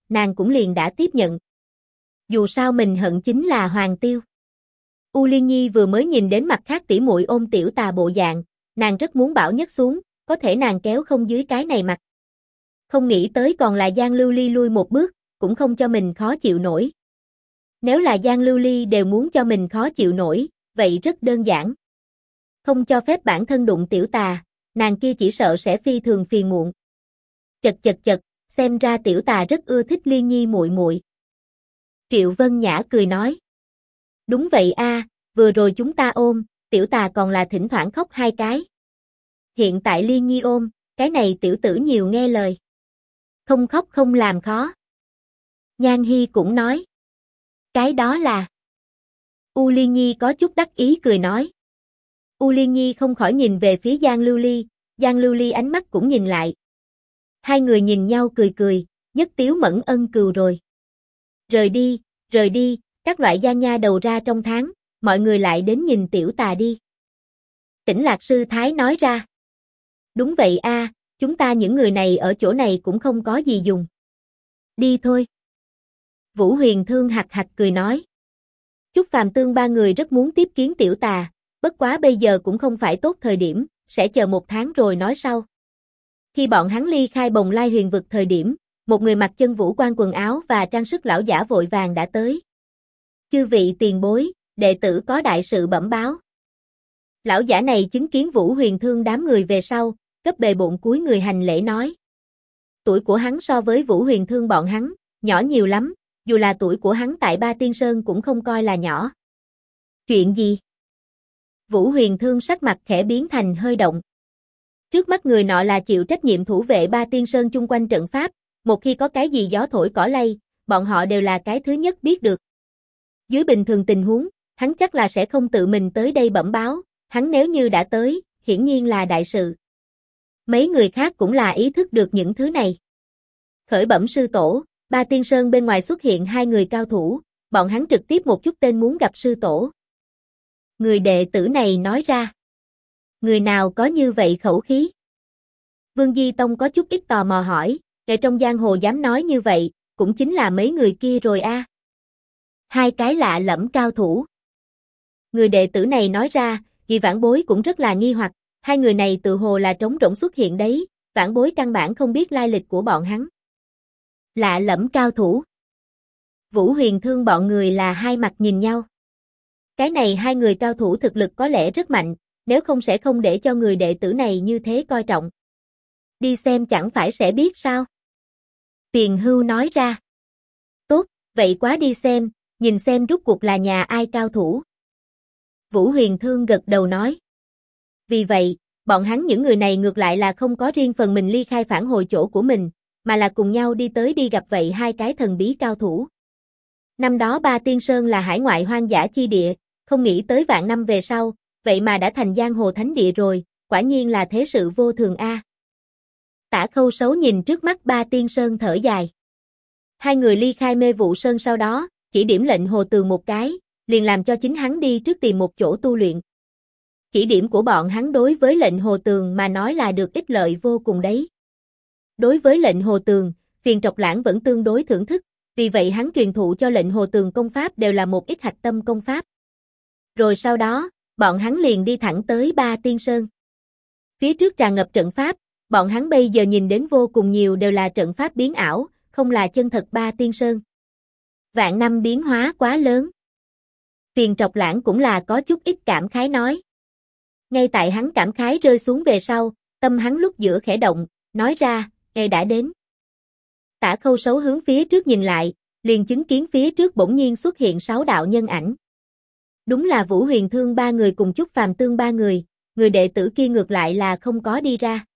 nàng cũng liền đã tiếp nhận. Dù sao mình hận chính là Hoàng Tiêu. U Liên Nhi vừa mới nhìn đến mặt khác tỷ muội ôm Tiểu Tà bộ dạng, nàng rất muốn bảo nhất xuống, có thể nàng kéo không dưới cái này mặt. Không nghĩ tới còn là Giang Lưu Ly lui một bước, cũng không cho mình khó chịu nổi. Nếu là Giang Lưu Ly đều muốn cho mình khó chịu nổi, vậy rất đơn giản. Không cho phép bản thân đụng Tiểu Tà, nàng kia chỉ sợ sẽ phi thường phiền muộn. Chật, xem ra Tiểu Tà rất ưa thích Liên Nhi muội muội. Triệu Vân Nhã cười nói. Đúng vậy a, vừa rồi chúng ta ôm, Tiểu Tà còn là thỉnh thoảng khóc hai cái. Hiện tại Liên Nhi ôm, cái này tiểu tử nhiều nghe lời. Không khóc không làm khó. Nhan Hi cũng nói. Cái đó là. U Liên Nhi có chút đắc ý cười nói. U Liên Nhi không khỏi nhìn về phía Giang Lưu Ly ánh mắt cũng nhìn lại. Hai người nhìn nhau cười, nhất Tiếu Mẫn ân cừu rồi. Rời đi, các loại Giang nha đầu ra trong tháng, mọi người lại đến nhìn Tiểu Tà đi. Tỉnh Lạc Sư Thái nói ra. Đúng vậy a, chúng ta những người này ở chỗ này cũng không có gì dùng. Đi thôi. Vũ Huyền Thương hạch cười nói. Chúc Phàm Tương ba người rất muốn tiếp kiến Tiểu Tà, bất quá bây giờ cũng không phải tốt thời điểm, sẽ chờ một tháng rồi nói sau. Khi bọn hắn ly khai Bồng Lai Huyền vực thời điểm, một người mặc chân vũ quan quần áo và trang sức lão giả vội vàng đã tới. Chư vị tiền bối, đệ tử có đại sự bẩm báo. Lão giả này chứng kiến Vũ Huyền Thương đám người về sau, cấp bề bộn cúi người hành lễ nói. Tuổi của hắn so với Vũ Huyền Thương bọn hắn, nhỏ nhiều lắm, dù là tuổi của hắn tại Ba Tiên Sơn cũng không coi là nhỏ. Chuyện gì? Vũ Huyền Thương sắc mặt khẽ biến thành hơi động. Trước mắt người nọ là chịu trách nhiệm thủ vệ Ba Tiên Sơn chung quanh trận pháp, một khi có cái gì gió thổi cỏ lay, bọn họ đều là cái thứ nhất biết được. Dưới bình thường tình huống, hắn chắc là sẽ không tự mình tới đây bẩm báo, hắn nếu như đã tới, hiển nhiên là đại sự. Mấy người khác cũng là ý thức được những thứ này. Khởi bẩm sư tổ, Ba Tiên Sơn bên ngoài xuất hiện hai người cao thủ, bọn hắn trực tiếp một chút tên muốn gặp sư tổ. Người đệ tử này nói ra. Người nào có như vậy khẩu khí? Vương Di Tông có chút ít tò mò hỏi, ở trong giang hồ dám nói như vậy, cũng chính là mấy người kia rồi a. Hai cái lạ lẫm cao thủ. Người đệ tử này nói ra, vì Vãn Bối cũng rất là nghi hoặc, hai người này tự hồ là trống rỗng xuất hiện đấy, Vãn Bối căn bản không biết lai lịch của bọn hắn. Lạ lẫm cao thủ. Vũ Huyền Thương bọn người là hai mặt nhìn nhau. Cái này hai người cao thủ thực lực có lẽ rất mạnh, nếu không sẽ không để cho người đệ tử này như thế coi trọng. Đi xem chẳng phải sẽ biết sao? Tiền Hưu nói ra. Tốt, vậy quá đi xem, nhìn xem rút cuộc là nhà ai cao thủ. Vũ Huyền Thương gật đầu nói. Vì vậy, bọn hắn những người này ngược lại là không có riêng phần mình ly khai phản hồi chỗ của mình, mà là cùng nhau đi tới đi gặp vậy hai cái thần bí cao thủ. Năm đó Ba Tiên Sơn là hải ngoại hoang dã chi địa, không nghĩ tới vạn năm về sau, vậy mà đã thành giang hồ thánh địa rồi, quả nhiên là thế sự vô thường a. Tả Khâu Sấu nhìn trước mắt Ba Tiên Sơn thở dài. Hai người ly khai Mê Vụ Sơn sau đó, chỉ điểm lệnh Hồ Tường một cái, liền làm cho chính hắn đi trước tìm một chỗ tu luyện. Chỉ điểm của bọn hắn đối với lệnh Hồ Tường mà nói là được ích lợi vô cùng đấy. Đối với lệnh Hồ Tường, Phiền Trọc Lãng vẫn tương đối thưởng thức, vì vậy hắn truyền thụ cho lệnh Hồ Tường công pháp đều là một ít hạch tâm công pháp. Rồi sau đó, bọn hắn liền đi thẳng tới Ba Tiên Sơn. Phía trước tràn ngập trận pháp, bọn hắn bây giờ nhìn đến vô cùng nhiều đều là trận pháp biến ảo, không là chân thật Ba Tiên Sơn. Vạn năm biến hóa quá lớn. Phiền Trọc Lãng cũng là có chút ít cảm khái nói. Ngay tại hắn cảm khái rơi xuống về sau, tâm hắn lúc giữa khẽ động, nói ra, đã đến. Tả Khâu Sấu hướng phía trước nhìn lại, liền chứng kiến phía trước bỗng nhiên xuất hiện 6 đạo nhân ảnh. Đúng là Vũ Huyền Thương ba người cùng Chúc Phàm Tương ba người đệ tử kia ngược lại là không có đi ra.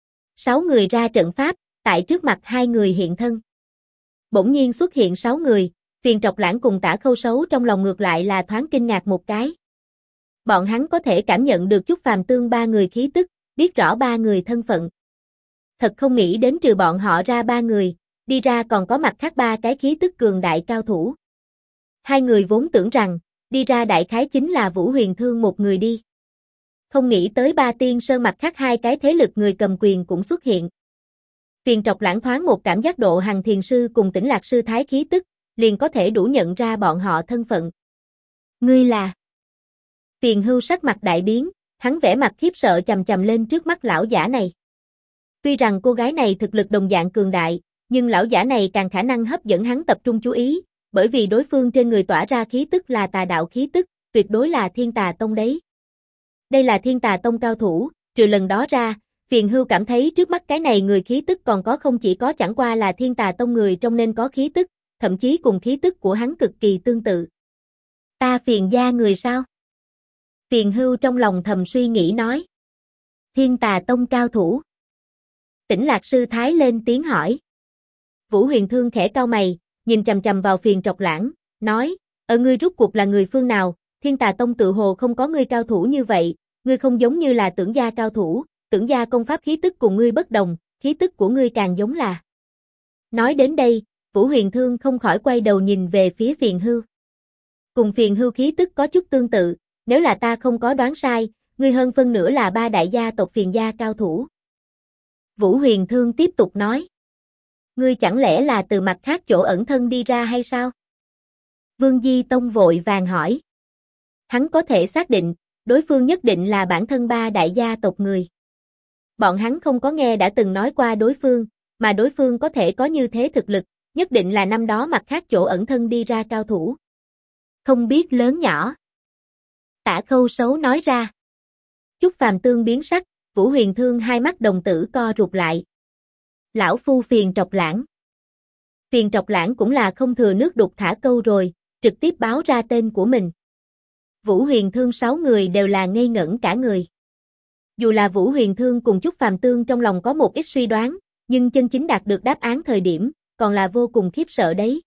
6 người ra trận pháp, tại trước mặt hai người hiện thân. Bỗng nhiên xuất hiện 6 người, Phiền Trọc Lãng cùng Tả Khâu Sấu trong lòng ngược lại là thoáng kinh ngạc một cái. Bọn hắn có thể cảm nhận được Chúc Phàm Tương ba người khí tức, biết rõ ba người thân phận. Thật không nghĩ đến trừ bọn họ ra ba người, đi ra còn có mặt khác ba cái khí tức cường đại cao thủ. Hai người vốn tưởng rằng, đi ra đại khái chính là Vũ Huyền Thương một người đi. Không nghĩ tới Ba Tiên Sơn mặt khác hai cái thế lực người cầm quyền cũng xuất hiện. Phiền Trọc Lãng thoáng một cảm giác Độ Hằng thiền sư cùng Tĩnh Lạc sư thái khí tức, liền có thể đủ nhận ra bọn họ thân phận. Ngươi là? Phiền Hưu sắc mặt đại biến, hắn vẻ mặt khiếp sợ chằm chằm lên trước mắt lão giả này. Tuy rằng cô gái này thực lực đồng dạng cường đại, nhưng lão giả này càng khả năng hấp dẫn hắn tập trung chú ý, bởi vì đối phương trên người tỏa ra khí tức là tà đạo khí tức, tuyệt đối là Thiên Tà Tông đấy. Đây là Thiên Tà Tông cao thủ, trừ lần đó ra, Phiền Hưu cảm thấy trước mắt cái này người khí tức còn có không chỉ có chẳng qua là Thiên Tà Tông người trong nên có khí tức, thậm chí cùng khí tức của hắn cực kỳ tương tự. Ta Phiền gia người sao? Phiền Hưu trong lòng thầm suy nghĩ nói. Thiên Tà Tông cao thủ. Tĩnh Lạc sư thái lên tiếng hỏi. Vũ Huyền Thương khẽ cau mày, nhìn chằm chằm vào Phiền Trọc Lãng, nói, ngươi rút cuộc là người phương nào, Thiên Tà Tông tự hồ không có ngươi cao thủ như vậy, ngươi không giống như là Tưởng gia cao thủ, Tưởng gia công pháp khí tức cùng ngươi bất đồng, khí tức của ngươi càng giống là. Nói đến đây, Vũ Huyền Thương không khỏi quay đầu nhìn về phía Phiền Hưu. Cùng Phiền Hưu khí tức có chút tương tự, nếu là ta không có đoán sai, ngươi hơn phân nửa là ba đại gia tộc Phiền gia cao thủ. Vũ Huyền Thương tiếp tục nói. Ngươi chẳng lẽ là từ mặt khác chỗ ẩn thân đi ra hay sao? Vương Di Tông vội vàng hỏi. Hắn có thể xác định, đối phương nhất định là bản thân ba đại gia tộc người. Bọn hắn không có nghe đã từng nói qua đối phương, mà đối phương có thể có như thế thực lực, nhất định là năm đó mặt khác chỗ ẩn thân đi ra cao thủ. Không biết lớn nhỏ. Tả Khâu Sấu nói ra. Chúc Phàm Tương biến sắc, Vũ Huyền Thương hai mắt đồng tử co rụt lại. Lão phu Phiền Trọc Lãng. Phiền Trọc Lãng cũng là không thừa nước đục thả câu rồi, trực tiếp báo ra tên của mình. Vũ Huyền Thương 6 người đều là ngây ngẩn cả người. Dù là Vũ Huyền Thương cùng Chúc Phàm Tương trong lòng có một ít suy đoán, nhưng chân chính đạt được đáp án thời điểm, còn là vô cùng khiếp sợ đấy.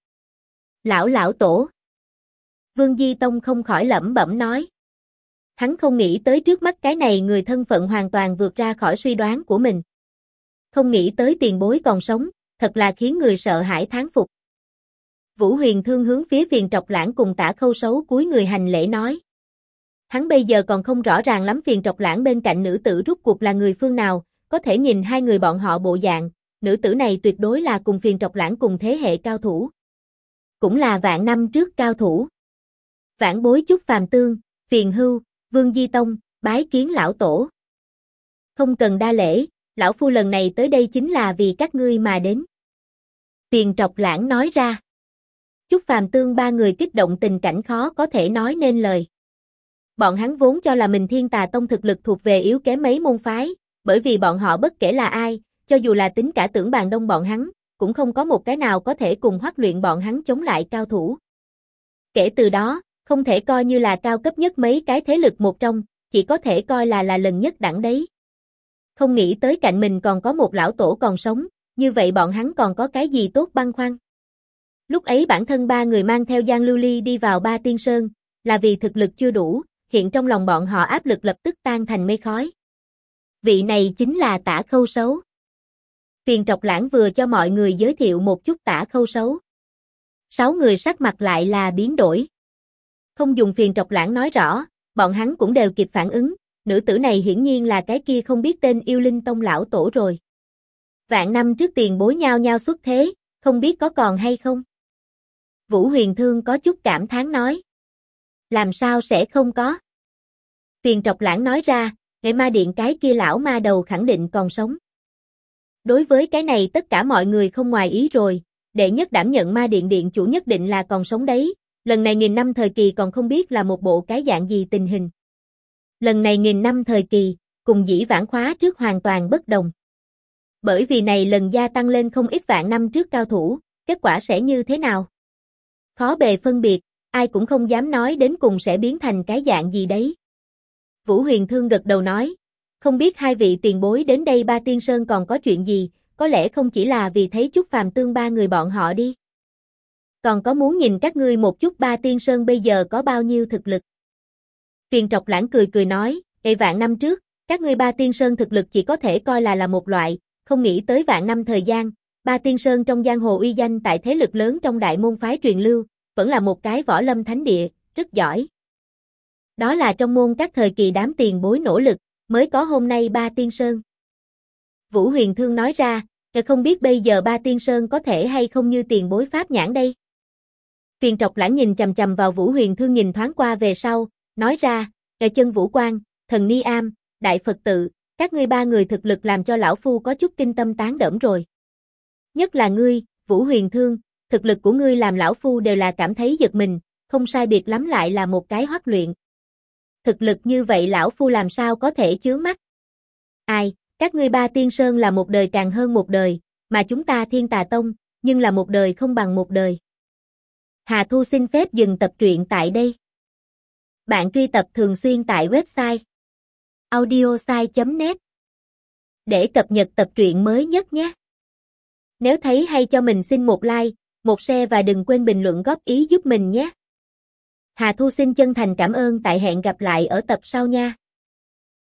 Lão tổ. Vương Di Tông không khỏi lẩm bẩm nói. Hắn không nghĩ tới trước mắt cái này người thân phận hoàn toàn vượt ra khỏi suy đoán của mình. Không nghĩ tới tiền bối còn sống, thật là khiến người sợ hãi thán phục. Vũ Huyền Thương hướng phía Phiền Trọc Lãng cùng Tả Khâu Sấu cúi người hành lễ nói. Hắn bây giờ còn không rõ ràng lắm Phiền Trọc Lãng bên cạnh nữ tử rút cuộc là người phương nào, có thể nhìn hai người bọn họ bộ dạng, nữ tử này tuyệt đối là cùng Phiền Trọc Lãng cùng thế hệ cao thủ. Cũng là vạn năm trước cao thủ. Vãn bối Chúc Phàm Tương, Phiền Hưu, Vương Di Tông, bái kiến lão tổ. Không cần đa lễ, lão phu lần này tới đây chính là vì các ngươi mà đến. Phiền Trọc Lãng nói ra. Chúc Phàm Tương ba người kích động tình cảnh khó có thể nói nên lời. Bọn hắn vốn cho là mình Thiên Tà Tông thực lực thuộc về yếu kém mấy môn phái, bởi vì bọn họ bất kể là ai, cho dù là tính cả Tưởng Bàn Đông bọn hắn, cũng không có một cái nào có thể cùng Hoắc Luyện bọn hắn chống lại cao thủ. Kể từ đó, không thể coi như là cao cấp nhất mấy cái thế lực một trong, chỉ có thể coi là lần nhất đẳng đấy. Không nghĩ tới cạnh mình còn có một lão tổ còn sống, như vậy bọn hắn còn có cái gì tốt băn khoăn. Lúc ấy bản thân ba người mang theo Giang Lưu Ly đi vào Ba Tiên Sơn, là vì thực lực chưa đủ, hiện trong lòng bọn họ áp lực lập tức tan thành mây khói. Vị này chính là Tả Khâu Sấu. Phiền Trọc Lãng vừa cho mọi người giới thiệu một chút Tả Khâu Sấu. 6 người sắc mặt lại là biến đổi. Không dùng Phiền Trọc Lãng nói rõ, bọn hắn cũng đều kịp phản ứng, nữ tử này hiển nhiên là cái kia không biết tên Yêu Linh Tông lão tổ rồi. Vạn năm trước tiền bối nhao nhao xuất thế, không biết có còn hay không? Vũ Huyền Thương có chút cảm thán nói. Làm sao sẽ không có? Phiền Trọc Lãng nói ra, Nghệ Ma Điện cái kia lão ma đầu khẳng định còn sống. Đối với cái này tất cả mọi người không ngoài ý rồi, đệ nhất đảm nhận Ma Điện điện chủ nhất định là còn sống đấy, lần này 1000 năm thời kỳ còn không biết là một bộ cái dạng gì tình hình. Lần này 1000 năm thời kỳ, cùng dĩ vãng khóa trước hoàn toàn bất đồng. Bởi vì này lần gia tăng lên không ít vạn năm trước cao thủ, kết quả sẽ như thế nào? Khó bề phân biệt, ai cũng không dám nói đến cùng sẽ biến thành cái dạng gì đấy. Vũ Huyền Thương gật đầu nói, không biết hai vị tiền bối đến đây Ba Tiên Sơn còn có chuyện gì, có lẽ không chỉ là vì thấy Chúc Phàm Tương ba người bọn họ đi. Còn có muốn nhìn các ngươi một chút Ba Tiên Sơn bây giờ có bao nhiêu thực lực. Phiền Trọc Lãng cười cười nói, vạn năm trước, các ngươi Ba Tiên Sơn thực lực chỉ có thể coi là một loại, không nghĩ tới vạn năm thời gian, Ba Tiên Sơn trong giang hồ uy danh tại thế lực lớn trong đại môn phái truyền lưu, vẫn là một cái võ lâm thánh địa, rất giỏi. Đó là trong môn các thời kỳ đám tiền bối nỗ lực, mới có hôm nay Ba Tiên Sơn. Vũ Huyền Thương nói ra, Không biết bây giờ Ba Tiên Sơn có thể hay không như tiền bối pháp nhãn đây. Phiền Trọc Lãng nhìn chằm chằm vào Vũ Huyền Thương nhìn thoáng qua về sau, nói ra, Chân Vũ Quang, Thần Ni Am, Đại Phật Tự, các ngươi ba người thực lực làm cho lão phu có chút kinh tâm tán đẫm rồi. Nhất là ngươi, Vũ Huyền Thương, thực lực của ngươi làm lão phu đều là cảm thấy giật mình, không sai biệt lắm lại là một cái hoắc luyện. Thực lực như vậy lão phu làm sao có thể chướng mắt. Ai, các ngươi Ba Tiên Sơn là một đời càng hơn một đời, mà chúng ta Thiên Tà Tông, nhưng là một đời không bằng một đời. Hà Thu xin phép dừng tập truyện tại đây. Bạn truy tập thường xuyên tại website audiosai.net để cập nhật tập truyện mới nhất nhé. Nếu thấy hay cho mình xin một like, một share và đừng quên bình luận góp ý giúp mình nhé. Hà Thu xin chân thành cảm ơn, tại hẹn gặp lại ở tập sau nha.